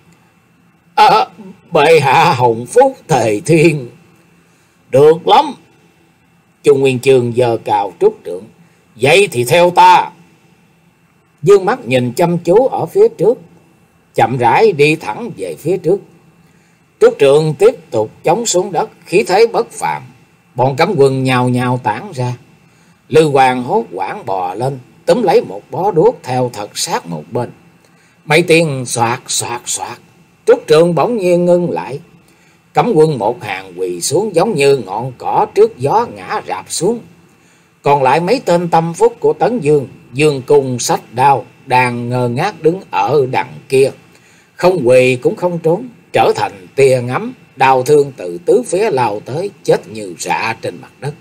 À, bệ hạ hồng phúc thề thiên. Được lắm. Chu Nguyên Chương giơ cào trúc trượng. Vậy thì theo ta. Dương mắt nhìn chăm chú ở phía trước, chậm rãi đi thẳng về phía trước. Trúc trượng tiếp tục chống xuống đất, khí thế bất phàm. Bọn cấm quân nhào nhào tản ra. Lư Hoàng hốt hoảng bò lên, túm lấy một bó đuốc theo thật sát một bên. Mấy tiếng xoạt xoạt xoạt, trúc trượng bỗng nhiên ngưng lại. Cấm quân một hàng quỳ xuống giống như ngọn cỏ trước gió ngã rạp xuống. Còn lại mấy tên tâm phúc của Tấn Dương, dương cung sách đao, đang ngơ ngác đứng ở đằng kia. Không quỳ cũng không trốn, trở thành tia ngắm, đao thương từ tứ phía lao tới, chết như rạ trên mặt đất.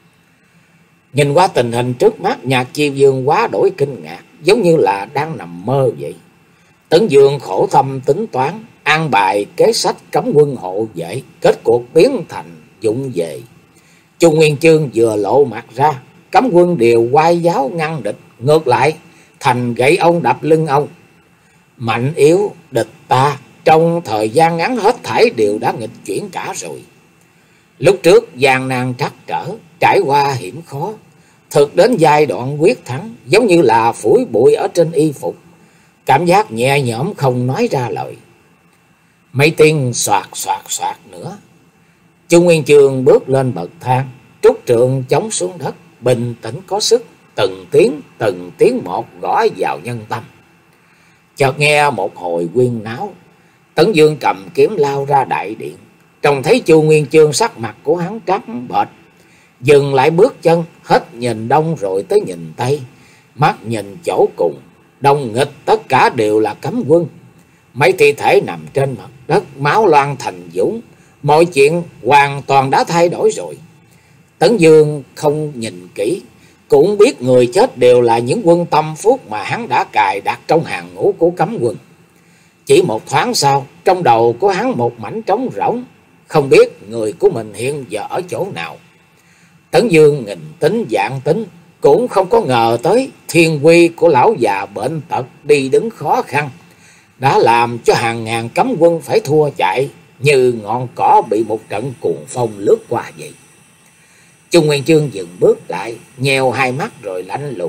Nhìn qua tình hình trước mắt, Nhạc Chi Dương quá đổi kinh ngạc, giống như là đang nằm mơ vậy. Tấn Dương khổ thâm tính toán, an bài kế sách cấm quân hộ vệ, kết cuộc biến thành dụng về. Chu Nguyên Chương vừa lộ mặt ra, cấm quân đều quay giáo ngăn địch, ngược lại thành gậy ông đập lưng ông. Mạnh yếu địch ta trong thời gian ngắn hết thảy đều đã nghịch chuyển cả rồi. Lúc trước gian nan trắc trở, trải qua hiểm khó, thực đến giai đoạn quyết thắng, giống như là phủi bụi ở trên y phục, cảm giác nhẹ nhõm không nói ra lời. Mấy tiếng xoạt xoạt xoạt nữa, Chu Nguyên Chương bước lên bậc thang, trúc trượng chống xuống đất, bình tĩnh có sức, từng tiếng từng tiếng một gõ vào nhân tâm. Chợt nghe một hồi huyên náo, Tấn Dương cầm kiếm lao ra đại điện. Trông thấy Chu Nguyên Chương, sắc mặt của hắn trắng bệch, dừng lại bước chân, hết nhìn đông rồi tới nhìn tây, mắt nhìn chỗ cùng, đông nghịch tất cả đều là cấm quân. Mấy thi thể nằm trên mặt đất, máu loang thành vũng, mọi chuyện hoàn toàn đã thay đổi rồi. Tấn Dương không nhìn kỹ, cũng biết người chết đều là những quân tâm phúc mà hắn đã cài đặt trong hàng ngũ của cấm quân. Chỉ một thoáng sau, trong đầu của hắn một mảnh trống rỗng, không biết người của mình hiện giờ ở chỗ nào. Tấn Dương nghìn tính vạn tính, cũng không có ngờ tới thiên quy của lão già bệnh tật đi đứng khó khăn, đã làm cho hàng ngàn cấm quân phải thua chạy, như ngọn cỏ bị một trận cuồng phong lướt qua vậy. Chu Nguyên Chương dừng bước lại, nheo hai mắt rồi lạnh lùng,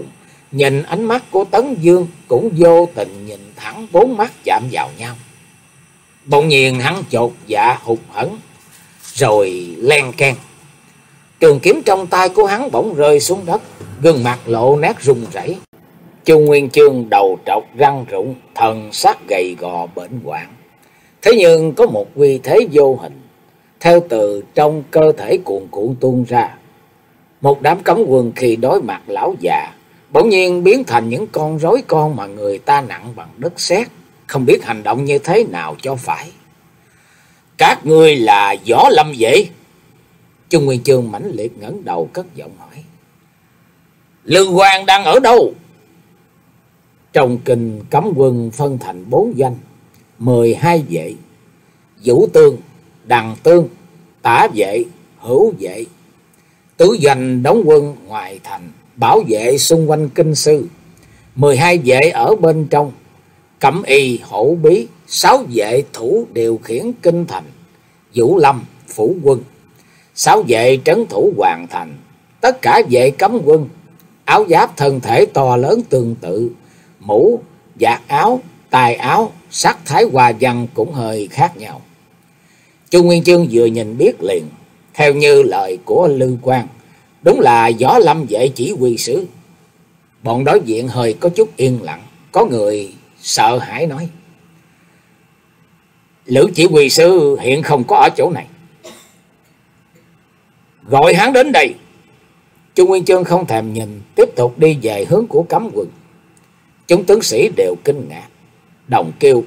nhìn ánh mắt của Tấn Dương cũng vô tình nhìn thẳng bốn mắt chạm vào nhau. Bỗng nhiên hắn chột dạ hụt hẫng, rồi len keng. Trường kiếm trong tay của hắn bỗng rơi xuống đất, gương mặt lộ nét run rẩy. Chu Nguyên Chương đầu trọc răng rụng, thần sắc gầy gò bệnh hoạn. Thế nhưng có một uy thế vô hình theo từ trong cơ thể cuồn cuộn tuôn ra. Một đám cấm quân khi đối mặt lão già bỗng nhiên biến thành những con rối con mà người ta nặng bằng đất sét, không biết hành động như thế nào cho phải. Các ngươi là Võ Lâm vậy? Chu Nguyên Chương mãnh liệt ngẩng đầu cất giọng hỏi. Lương Quang đang ở đâu? Trong kinh cấm quân phân thành bốn doanh, mười hai vệ: Vũ Tương, Đằng Tương, Tả vệ, Hữu vệ. Tứ doanh đóng quân ngoài thành, bảo vệ xung quanh kinh sư. Mười hai vệ ở bên trong, Cẩm Y, Hổ Bí. Sáu vệ thủ điều khiển kinh thành, Vũ Lâm, phủ quân. Sáu vệ trấn thủ hoàng thành. Tất cả vệ cấm quân, áo giáp thân thể to lớn tương tự, mũ, vạt áo, tài áo, sắc thái hoa văn cũng hơi khác nhau. Chu Nguyên Chương vừa nhìn biết liền, theo như lời của Lư Quang, đúng là Võ Lâm vệ chỉ huy sứ. Bọn đối diện hơi có chút yên lặng, có người sợ hãi nói: Lữ chỉ huy sứ hiện không có ở chỗ này. Gọi hắn đến đây. Chu Nguyên Chương không thèm nhìn, tiếp tục đi về hướng của cấm quân. Chúng tướng sĩ đều kinh ngạc, đồng kêu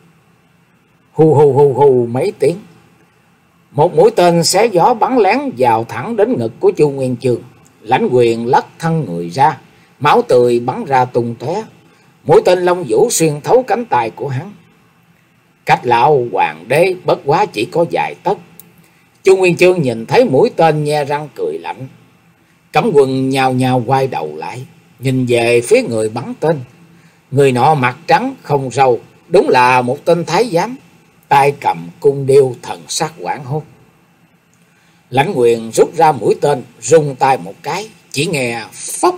hu hu hu hu mấy tiếng. Một mũi tên xé gió bắn lén vào thẳng đến ngực của Chu Nguyên Chương. Lãnh Quyền lắc thân người ra, máu tươi bắn ra tung tóe. Mũi tên Long Vũ xuyên thấu cánh tay của hắn. Cách lão hoàng đế bất quá chỉ có vài tấc. Chu Nguyên Chương nhìn thấy mũi tên nhe răng cười lạnh. Cấm quân nhào nhào quay đầu lại, nhìn về phía người bắn tên. Người nọ mặt trắng không râu, đúng là một tên thái giám, tay cầm cung điêu, thần sắc hoảng hốt. Lãnh Quyền rút ra mũi tên, rung tay một cái, chỉ nghe phốc.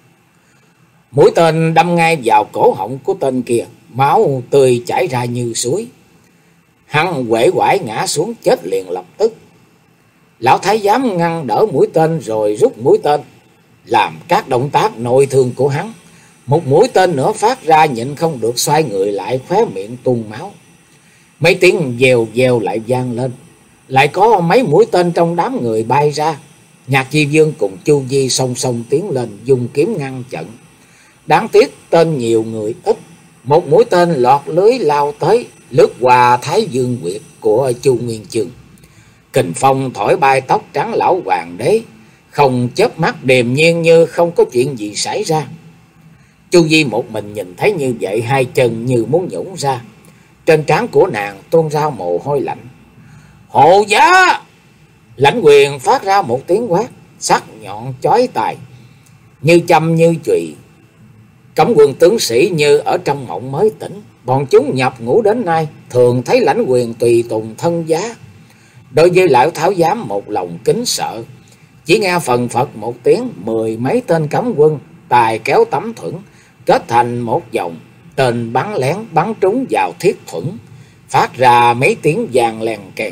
Mũi tên đâm ngay vào cổ họng của tên kia, máu tươi chảy ra như suối. Hắn uể oải ngã xuống chết liền lập tức. Lão thái giám ngăn đỡ mũi tên rồi rút mũi tên, làm các động tác nội thương của hắn. Một mũi tên nữa phát ra, nhịn không được xoay người lại, khóe miệng tuôn máu. Mấy tiếng dèo dèo lại vang lên, lại có mấy mũi tên trong đám người bay ra. Nhạc Chi Vương cùng Chu Di song song tiến lên, dùng kiếm ngăn chặn. Đáng tiếc tên nhiều người ít, một mũi tên lọt lưới lao tới, lướt qua thái dương huyệt của Chu Nguyên Chương. Kình phong thổi bay tóc trắng lão hoàng đế, không chớp mắt điềm nhiên như không có chuyện gì xảy ra. Chu Di một mình nhìn thấy như vậy, hai chân như muốn nhũn ra. Trên trán của nàng tuôn ra mồ hôi lạnh. Hộ giá! Lãnh Quyền phát ra một tiếng quát, sắc nhọn chói tai, như châm như chùy. Cấm quân tướng sĩ như ở trong mộng mới tỉnh. Bọn chúng nhập ngũ đến nay, thường thấy Lãnh Quyền tùy tùng thân giá. Đối với lão thái giám một lòng kính sợ. Chỉ nghe phần phật một tiếng, mười mấy tên cấm quân tài kéo tấm thuẫn, kết thành một vòng, tên bắn lén bắn trúng vào thiết thuẫn, phát ra mấy tiếng vang len keng.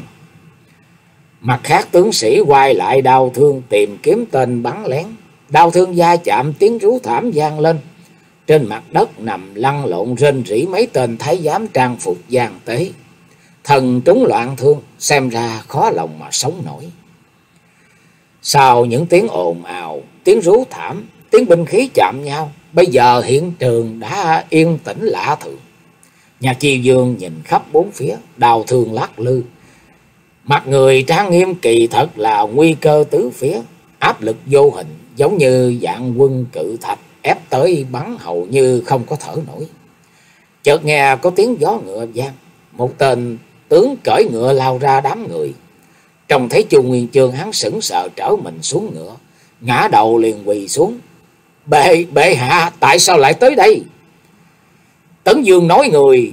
Mặt khác tướng sĩ quay lại đao thương tìm kiếm tên bắn lén. Đao thương va chạm, tiếng rú thảm vang lên. Trên mặt đất nằm lăn lộn rên rỉ mấy tên thái giám trang phục gian tế. Thần trúng loạn thương, xem ra khó lòng mà sống nổi. Sau những tiếng ồn ào, tiếng rú thảm, tiếng binh khí chạm nhau, bây giờ hiện trường đã yên tĩnh lạ thường. Nhạc Chi Vương nhìn khắp bốn phía, đào thương lắc lư. Mặt người trang nghiêm, kỳ thật là nguy cơ tứ phía, áp lực vô hình, giống như dạng quân cự thạch ép tới bắn hầu như không có thở nổi. Chợt nghe có tiếng gió ngựa vang, một tên tướng cởi ngựa lao ra đám người. Trông thấy Chu Nguyên Chương, hắn sững sờ trở mình xuống ngựa, ngã đầu liền quỳ xuống. Bệ, bệ hạ, tại sao lại tới đây? Tấn Dương nói người,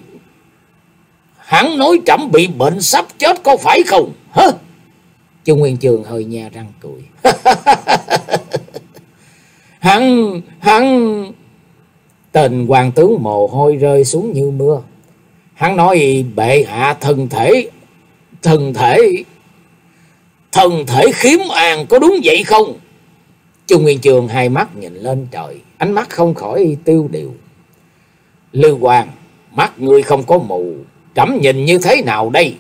hắn nói trẫm bị bệnh sắp chết có phải không? Hả? Chu Nguyên Chương hơi nhe răng cười. hắn, hắn, Tên hoàng tướng mồ hôi rơi xuống như mưa. Hắn nói: bệ hạ thân thể, thân thể, thân thể khiếm an có đúng vậy không? Chu Nguyên Chương hai mắt nhìn lên trời, ánh mắt không khỏi tiêu điều. Lư Hoàng, mắt ngươi không có mù, trẫm nhìn như thế nào đây?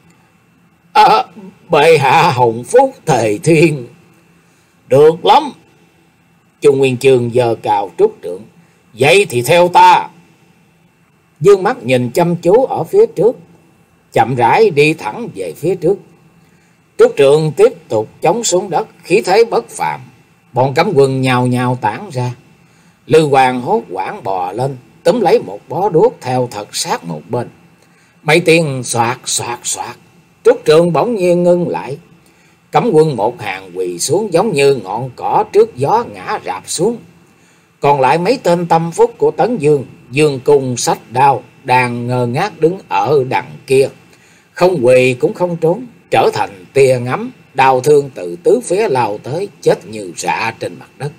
À, bệ hạ hồng phúc thề thiên. Được lắm. Chu Nguyên Chương giơ cào trúc trượng. Vậy thì theo ta. Dương mắt nhìn chăm chú ở phía trước, chậm rãi đi thẳng về phía trước. Trúc trượng tiếp tục chống xuống đất, khí thế bất phàm. Bọn cấm quân nhào nhào tản ra. Lư Hoàng hốt hoảng bò lên, túm lấy một bó đuốc theo thật sát một bên. Mấy tiếng xoạt xoạt xoạt, trúc trượng bỗng nhiên ngưng lại. Cấm quân một hàng quỳ xuống giống như ngọn cỏ trước gió ngã rạp xuống. Còn lại mấy tên tâm phúc của Tấn Dương, dương cung sách đao, đang ngơ ngác đứng ở đằng kia. Không quỳ cũng không trốn, trở thành tia ngắm, đao thương từ tứ phía lao tới, chết như rạ trên mặt đất.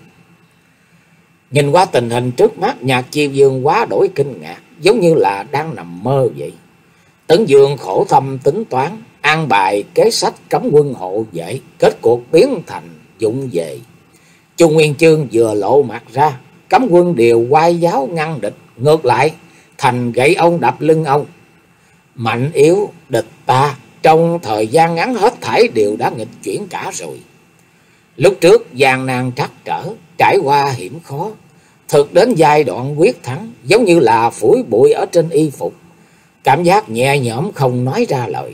Nhìn qua tình hình trước mắt, Nhạc Chi Vương quá đổi kinh ngạc, giống như là đang nằm mơ vậy. Tấn Dương khổ thâm tính toán, an bài kế sách cấm quân hộ vệ, kết cuộc biến thành dụng về. Chu Nguyên Chương vừa lộ mặt ra, cấm quân đều quay giáo ngăn địch, ngược lại thành gậy ông đập lưng ông. Mạnh yếu địch ta trong thời gian ngắn hết thảy đều đã nghịch chuyển cả rồi. Lúc trước gian nan trắc trở, trải qua hiểm khó, thực đến giai đoạn quyết thắng, giống như là phủi bụi ở trên y phục, cảm giác nhẹ nhõm không nói ra lời.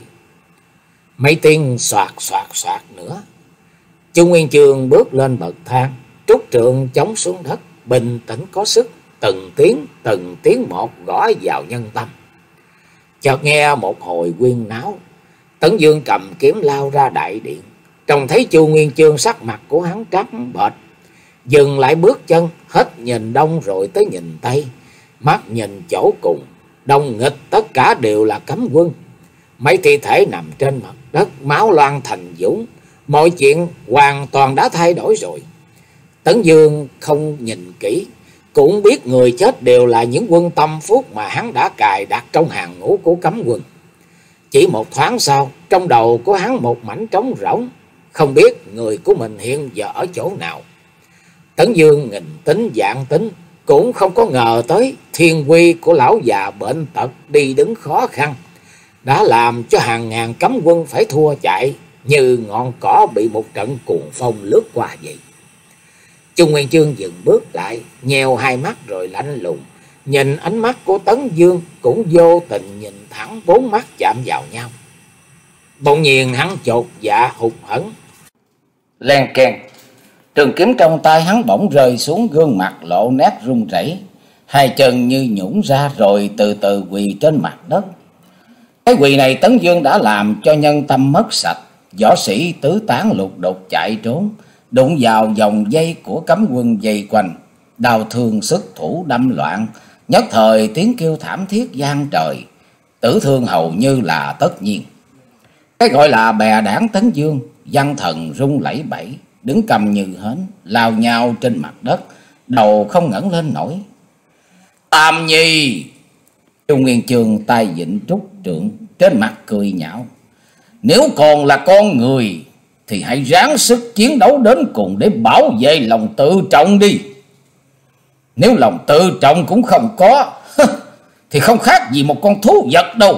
Mấy tiếng xoạt xoạt xoạt nữa, Chu Nguyên Chương bước lên bậc thang, trúc trượng chống xuống đất, bình tĩnh có sức, từng tiếng từng tiếng một gõ vào nhân tâm. Chợt nghe một hồi huyên náo, Tấn Dương cầm kiếm lao ra đại điện, trông thấy Chu Nguyên Chương sắc mặt của hắn trắng bệch, dừng lại bước chân, hết nhìn đông rồi tới nhìn tây, mắt nhìn chỗ cùng, đông nghịch tất cả đều là cấm quân. Mấy thi thể nằm trên mặt đất, máu loang thành vũng, mọi chuyện hoàn toàn đã thay đổi rồi. Tấn Dương không nhìn kỹ, cũng biết người chết đều là những quân tâm phúc mà hắn đã cài đặt trong hàng ngũ của cấm quân. Chỉ một thoáng sau, trong đầu của hắn một mảnh trống rỗng, không biết người của mình hiện giờ ở chỗ nào. Tấn Dương nghìn tính vạn tính, cũng không có ngờ tới thiên quy của lão già bệnh tật đi đứng khó khăn, đã làm cho hàng ngàn cấm quân phải thua chạy, như ngọn cỏ bị một trận cuồng phong lướt qua vậy. Chu Nguyên Chương dừng bước lại, nheo hai mắt rồi lạnh lùng, nhìn ánh mắt của Tấn Dương, cũng vô tình nhìn thẳng bốn mắt chạm vào nhau. Bỗng nhiên hắn chột dạ hụt hẫng. Len keng, trường kiếm trong tay hắn bỗng rơi xuống, gương mặt lộ nét run rẩy, hai chân như nhũn ra rồi từ từ quỳ trên mặt đất. Cái quỳ này Tấn Dương đã làm cho nhân tâm mất sạch, võ sĩ tứ tán lục đục chạy trốn, đụng vào vòng dây của cấm quân vây quanh, đao thương sức thủ đâm loạn, nhất thời tiếng kêu thảm thiết vang trời, tử thương hầu như là tất nhiên. Cái gọi là bè đảng Tấn Dương, văn thần rung lẩy bẩy, đứng cầm như hến, lao nhau trên mặt đất, đầu không ngẩng lên nổi. Tam Nhi! Chu Nguyên Chương tay vịn trúc trượng, trên mặt cười nhạo. Nếu còn là con người thì hãy ráng sức chiến đấu đến cùng để bảo vệ lòng tự trọng đi. Nếu lòng tự trọng cũng không có thì không khác gì một con thú vật đâu.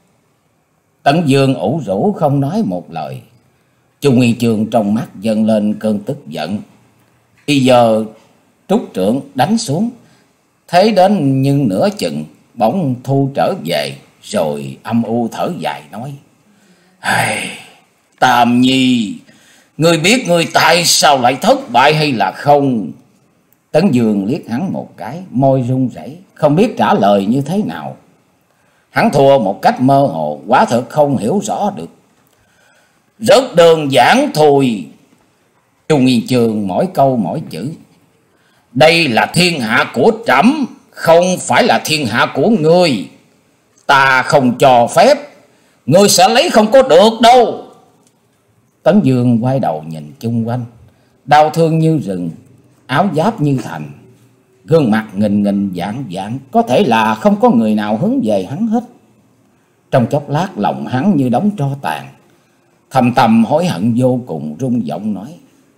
Tấn Dương ủ rũ không nói một lời. Chu Nguyên Chương trong mắt dâng lên cơn tức giận. Bây giờ trúc trượng đánh xuống, thấy đến nhưng nửa chừng bỗng thu trở về, rồi âm u thở dài nói: Ai, Tam Nhi, ngươi biết ngươi tại sao lại thất bại hay là không? Tấn Dương liếc hắn một cái, môi run rẩy, không biết trả lời như thế nào. Hắn thua một cách mơ hồ, quả thực không hiểu rõ được. Rất đơn giản thôi. Chu Nguyên Chương mỗi câu mỗi chữ. Đây là thiên hạ của trẫm, không phải là thiên hạ của ngươi. Ta không cho phép, ngươi sẽ lấy không có được đâu. Tấn Dương quay đầu nhìn chung quanh, đau thương như rừng, áo giáp như thành, gương mặt nghìn nghìn vạn vạn, có thể là không có người nào hướng về hắn hết. Trong chốc lát lòng hắn như đống tro tàn, thầm thầm hối hận vô cùng, rung giọng nói: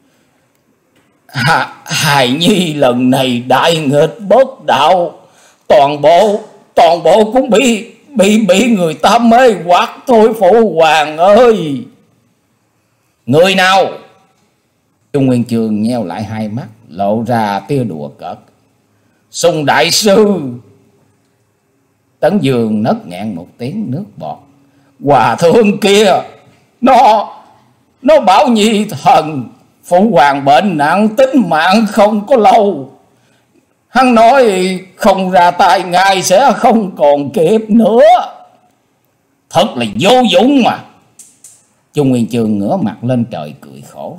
Hà, hài nhi lần này đại nghịch bất đạo, toàn bộ toàn bộ cũng bị bị bị người ta mê hoặc thôi phụ hoàng ơi. Người nào? Trung Nguyên Chương nheo lại hai mắt, lộ ra tia đùa cợt. Sung đại sư. Tấn Dương nấc nghẹn một tiếng nước bọt. Hòa thượng kia, nó nó bảo nhi thần phụ hoàng bệnh nặng, tính mạng không có lâu. Hắn nói không ra tay ngài sẽ không còn kịp nữa. Thật là vô dụng mà. Trung Nguyên Chương ngửa mặt lên trời cười khổ.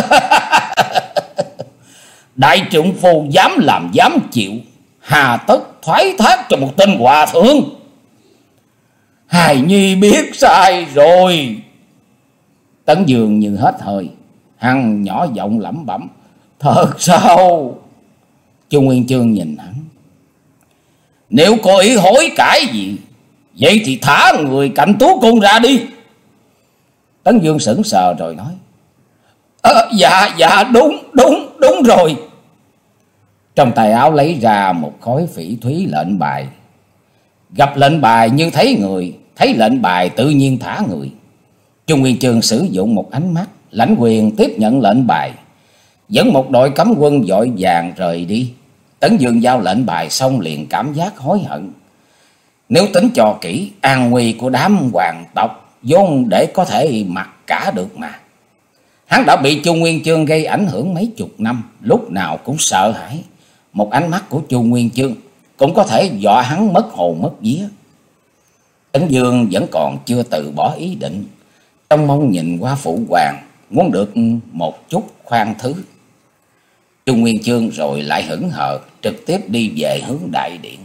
Đại trượng phu dám làm dám chịu, hà tất thoái thác cho một tên hòa thượng. Hài nhi biết sai rồi. Tấn Dương như hết hơi, hắn nhỏ giọng lẩm bẩm: Thật sao? Trung Nguyên Chương nhìn hắn: Nếu có ý hối cải gì, vậy thì thả người Cạnh Tú Cung ra đi. Tấn Dương sững sờ rồi nói: à, Dạ dạ đúng đúng đúng rồi. Trong tay áo lấy ra một khối phỉ thúy lệnh bài. Gặp lệnh bài như thấy người, thấy lệnh bài tự nhiên thả người. Trung Nguyên Chương sử dụng một ánh mắt lãnh quyền tiếp nhận lệnh bài, dẫn một đội cấm quân vội vàng rời đi. Tấn Dương giao lệnh bài xong liền cảm giác hối hận. Nếu tính cho kỹ, an nguy của đám hoàng tộc vốn để có thể mặc cả được mà. Hắn đã bị Chu Nguyên Chương gây ảnh hưởng mấy chục năm, lúc nào cũng sợ hãi. Một ánh mắt của Chu Nguyên Chương cũng có thể dọa hắn mất hồn mất vía. Tấn Dương vẫn còn chưa từ bỏ ý định, trong mong nhìn qua phụ hoàng, muốn được một chút khoan thứ. Chu Nguyên Chương rồi lại hững hờ trực tiếp đi về hướng đại điện.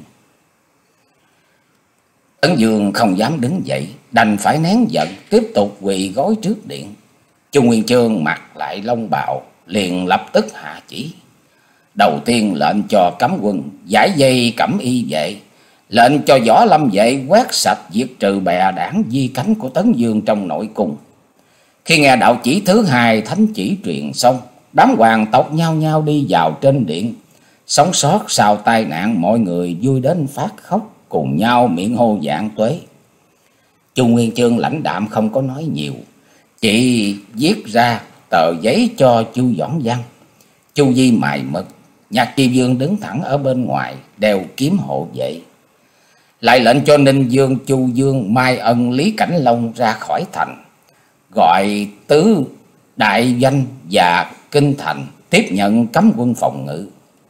Tấn Dương không dám đứng dậy, đành phải nén giận tiếp tục quỳ gối trước điện. Chu Nguyên Chương mặc lại long bào, liền lập tức hạ chỉ. Đầu tiên lệnh cho cấm quân giải dây cẩm y vệ, lệnh cho võ lâm vệ quét sạch diệt trừ bè đảng di cánh của Tấn Dương trong nội cung. Khi nghe đạo chỉ thứ hai thánh chỉ truyền xong, đám hoàng tộc nhao nhao đi vào trên điện. Sống sót sau tai nạn mọi người vui đến phát khóc, cùng nhau miệng hô vạn tuế. Chu Nguyên Chương lãnh đạm không có nói nhiều, chỉ viết ra tờ giấy cho Chu Doãn Văn. Chu Di mài mực, Nhạc Chi Vương đứng thẳng ở bên ngoài đeo kiếm hộ vệ. Lại lệnh cho Ninh Dương, Chu Dương, Mai Ân, Lý Cảnh Long ra khỏi thành, gọi tứ đại danh và kinh thành tiếp nhận cấm quân phòng ngự.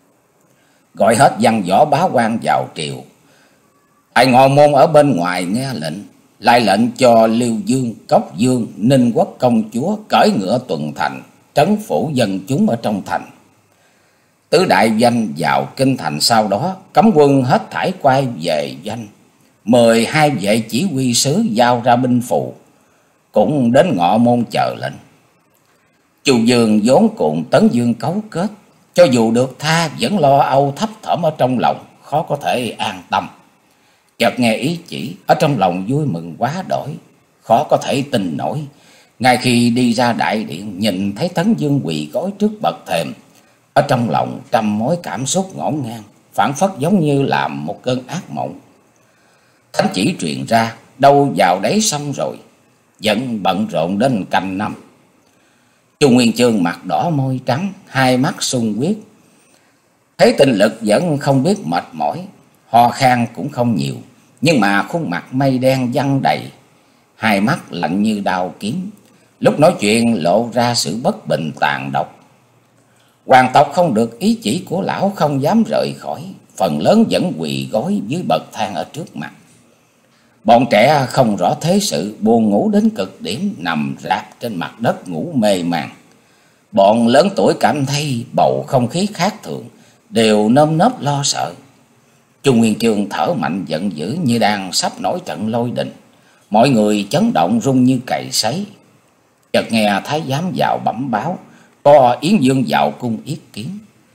Gọi hết văn võ bá quan vào triều. Tại ngọ môn ở bên ngoài nghe lệnh, lại lệnh cho Liêu Dương, Cốc Dương, Ninh Quốc công chúa cởi ngựa tuần thành, trấn phủ dân chúng ở trong thành. Tứ đại danh vào kinh thành sau đó, cấm quân hết thảy quay về danh. Mười hai vệ chỉ huy sứ giao ra binh phù, cũng đến ngọ môn chờ lệnh. Chu Dương vốn cùng Tấn Dương cấu kết, cho dù được tha vẫn lo âu thấp thỏm ở trong lòng, khó có thể an tâm. Chợt nghe ý chỉ, ở trong lòng vui mừng quá đổi, khó có thể tin nổi. Ngay khi đi ra đại điện, nhìn thấy Tấn Dương quỳ gối trước bậc thềm, ở trong lòng trăm mối cảm xúc ngổn ngang, phảng phất giống như làm một cơn ác mộng. Thánh chỉ truyền ra, đâu vào đấy xong rồi, vẫn bận rộn đến canh năm. Chu Nguyên Chương mặt đỏ môi trắng, hai mắt sung huyết, thấy tinh lực vẫn không biết mệt mỏi, ho khan cũng không nhiều, nhưng mà khuôn mặt mây đen văng đầy, hai mắt lạnh như đao kiếm, lúc nói chuyện lộ ra sự bất bình tàn độc. Hoàng tộc không được ý chỉ của lão không dám rời khỏi, phần lớn vẫn quỳ gối dưới bậc thang ở trước mặt. Bọn trẻ không rõ thế sự, buồn ngủ đến cực điểm, nằm rạp trên mặt đất ngủ mê man. Bọn lớn tuổi cảm thấy bầu không khí khác thường, đều nơm nớp lo sợ. Chu Nguyên Chương thở mạnh giận dữ như đang sắp nổi trận lôi đình. Mọi người chấn động run như cày sấy. Chợt nghe thái giám vào bẩm báo có Yến Vương vào cung yết kiến.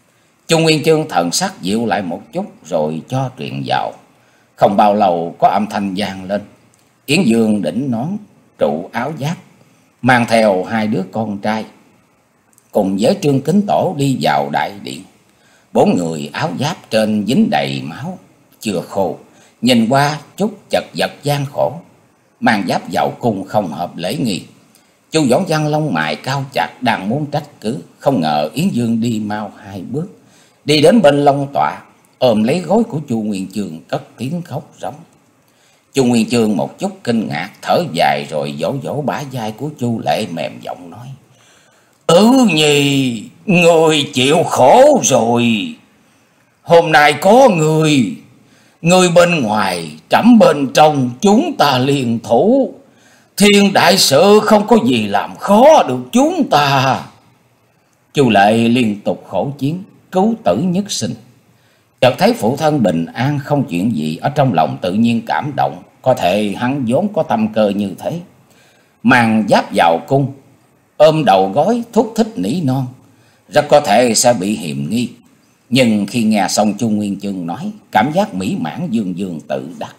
Chu Nguyên Chương thần sắc dịu lại một chút rồi cho truyền vào. Không bao lâu có âm thanh vang lên. Yến Dương đỉnh nón, trụ áo giáp, mang theo hai đứa con trai, cùng với Trương Kính Tổ đi vào đại điện. Bốn người áo giáp trên dính đầy máu, chưa khô, nhìn qua chút chật vật gian khổ. Mang giáp vào cung không hợp lễ nghi. Chu Võ Văn lông mày cao chặt, đang muốn trách cứ, không ngờ Yến Dương đi mau hai bước, đi đến bên long tọa, ôm lấy gối của Chu Nguyên Chương, cất tiếng khóc rống. Chu Nguyên Chương một chút kinh ngạc, thở dài rồi vỗ vỗ bả vai của Chu Lệ, mềm giọng nói: Tử Nhi, người chịu khổ rồi. Hôm nay có người, người bên ngoài, trẫm bên trong, chúng ta liên thủ. Thiên đại sự không có gì làm khó được chúng ta. Chu Lệ liên tục khổ chiến, cứu tử nhất sinh. Chợt thấy phụ thân bình an không chuyện gì, ở trong lòng tự nhiên cảm động. Có thể hắn vốn có tâm cơ như thế. Mang giáp vào cung, ôm đầu gối thúc thích nỉ non, rất có thể sẽ bị hiềm nghi. Nhưng khi nghe xong Chu Nguyên Chương nói, cảm giác mỹ mãn dương dương tự đắc.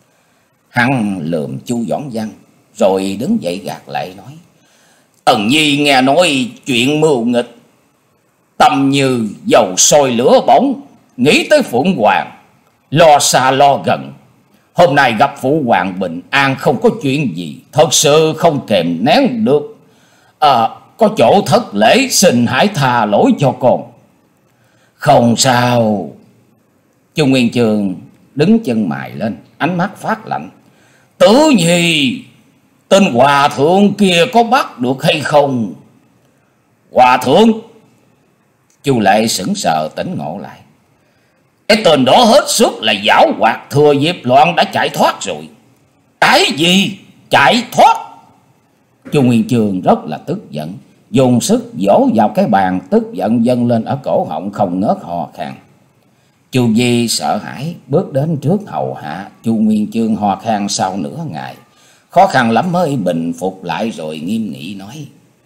Hắn lườm Chu Võ Văn rồi đứng dậy gạt lại nói: Tần Nhi nghe nói chuyện mưu nghịch, tâm như dầu sôi lửa bỏng, nghĩ tới Phượng Hoàng, lo xa lo gần. Hôm nay gặp Phụ Hoàng bình an, không có chuyện gì, thật sự không kềm nén được. À, có chỗ thất lễ, xin hãy tha lỗi cho con. Không sao. Chu Nguyên Chương đứng chân mày lên, ánh mắt phát lạnh: Tử Nhi, tên hòa thượng kia có bắt được hay không? Hòa thượng? Chu Lệ sững sờ tỉnh ngộ lại. Cái tên đó hết sức là giảo hoạt, thừa dịp loạn đã chạy thoát rồi. Cái gì? Chạy thoát? Chu Nguyên Chương rất là tức giận, dùng sức vỗ vào cái bàn, tức giận dâng lên ở cổ họng, không ngớt hò khan. Chu Di sợ hãi bước đến trước hầu hạ Chu Nguyên Chương hò khan sau nửa ngày, khó khăn lắm mới bình phục lại rồi nghiêm nghị nói: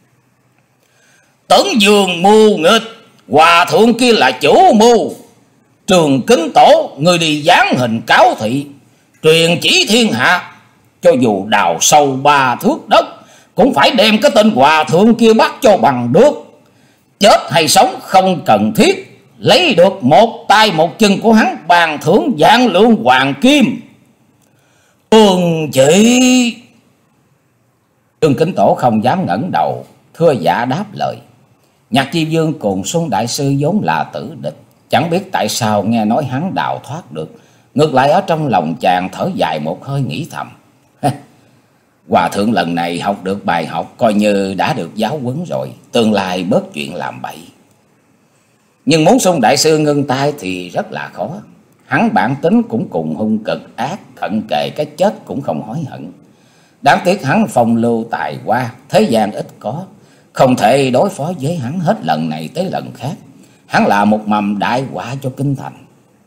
Tấn Dương mưu nghịch, hòa thượng kia là chủ mưu. Trường Kính Tổ, người đi giáng hình cáo thị, truyền chỉ thiên hạ, cho dù đào sâu ba thước đất cũng phải đem cái tên hòa thượng kia bắt cho bằng được. Chết hay sống không cần thiết, lấy được một tay một chân của hắn, bàn thưởng vạn lượng hoàng kim. Tuân chỉ. Trương Kính Tổ không dám ngẩng đầu, thưa dạ đáp lời. Nhạc Chi Vương cùng Xuân Đại Sư vốn là tử địch, chẳng biết tại sao nghe nói hắn đào thoát được, ngược lại ở trong lòng chàng thở dài một hơi, nghĩ thầm: Hòa thượng lần này học được bài học, coi như đã được giáo huấn rồi, tương lai bớt chuyện làm bậy. Nhưng muốn Xuân Đại Sư ngưng tay thì rất là khó. Hắn bản tính cũng cùng hung cực ác, cận kề cái chết cũng không hối hận. Đáng tiếc hắn phong lưu tài hoa, thế gian ít có, không thể đối phó với hắn hết lần này tới lần khác. Hắn là một mầm đại họa cho kinh thành.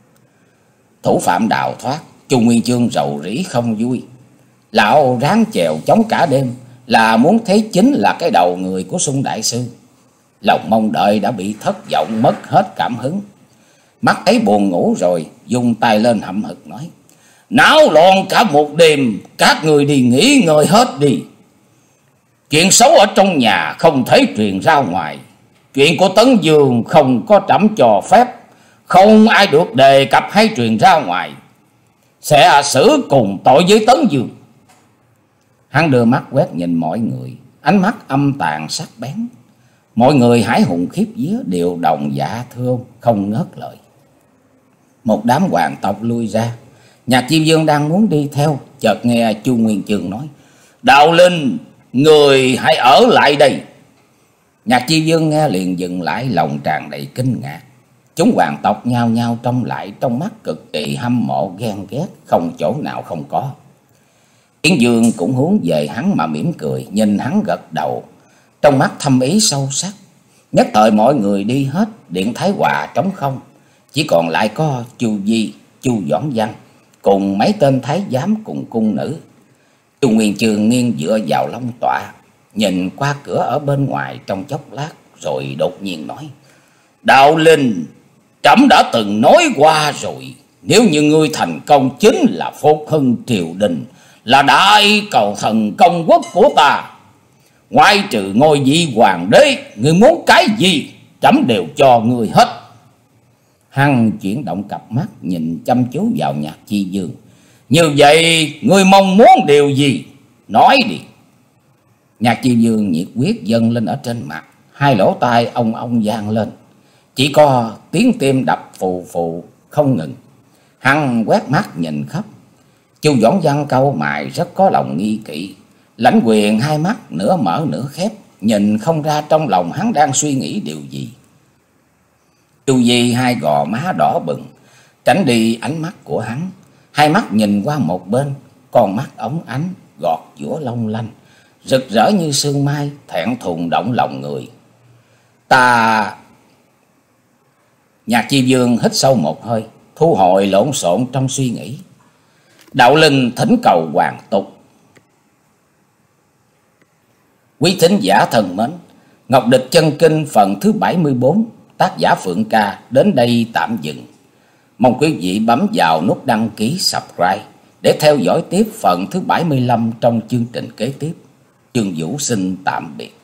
Thủ phạm đào thoát, Chu Nguyên Chương rầu rĩ không vui. Lão ráng chèo chống cả đêm là muốn thấy chính là cái đầu người của Xuân Đại Sư. Lòng mong đợi đã bị thất vọng, mất hết cảm hứng. Mắt thấy buồn ngủ rồi, dùng tay lên hậm hực nói: Náo loạn cả một đêm, các người đi nghỉ ngơi hết đi. Chuyện xấu ở trong nhà không thể truyền ra ngoài. Chuyện của Tấn Dương không có trẫm cho phép, không ai được đề cập hay truyền ra ngoài, sẽ xử cùng tội với Tấn Dương. Hắn đưa mắt quét nhìn mọi người, ánh mắt âm tàn sắc bén. Mọi người hãi hùng khiếp vía, đều đồng dạ thưa không ngớt lời. Một đám hoàng tộc lui ra. Nhạc Chi Vương đang muốn đi theo, chợt nghe Chu Nguyên Chương nói: Đạo Linh, người hãy ở lại đây. Nhạc Chi Vương nghe liền dừng lại, lòng tràn đầy kinh ngạc. Chúng hoàng tộc nhao nhao trông lại, trong mắt cực kỳ hâm mộ ghen ghét, không chỗ nào không có. Yến Dương cũng hướng về hắn mà mỉm cười, nhìn hắn gật đầu, trong mắt thâm ý sâu sắc. Nhất thời mọi người đi hết, điện Thái Hòa trống không, chỉ còn lại có Chu Di, Chu Võ Văn cùng mấy tên thái giám cùng cung nữ. Chu Nguyên Chương nghiêng dựa vào long tọa, nhìn qua cửa ở bên ngoài trong chốc lát, rồi đột nhiên nói: Đạo Linh, Trẫm đã từng nói qua rồi, nếu như ngươi thành công chính là phục hưng triều đình, là đại cầu thần công quốc của ta. Ngoài trừ ngôi vị hoàng đế, ngươi muốn cái gì trẫm đều cho ngươi hết. Hắn chuyển động cặp mắt nhìn chăm chú vào Nhạc Chi Dương. Như vậy ngươi mong muốn điều gì? Nói đi. Nhạc Chi Dương nhiệt huyết dâng lên ở trên mặt, hai lỗ tai ông ông vang lên, chỉ có tiếng tim đập phù phù không ngừng. Hắn quét mắt nhìn khắp. Chu Doãn Văn cau mày rất có lòng nghi kỵ. Lãnh Quyền hai mắt nửa mở nửa khép, nhìn không ra trong lòng hắn đang suy nghĩ điều gì. Chu Di hai gò má đỏ bừng, tránh đi ánh mắt của hắn, hai mắt nhìn qua một bên, con mắt ống ánh gọt giũa long lanh, rực rỡ như sương mai, thẹn thùng động lòng người. Ta... Nhạc Chi Dương hít sâu một hơi, thu hồi lộn xộn trong suy nghĩ. Đạo linh thỉnh cầu hoàn tục. Quý thính giả thân mến, Ngọc Địch Chân Kinh phần thứ bảy mươi bốn, tác giả Phượng Ca đến đây tạm dừng. Mong quý vị bấm vào nút đăng ký subscribe để theo dõi tiếp phần thứ bảy mươi lăm trong chương trình kế tiếp. Chương Vũ xin tạm biệt.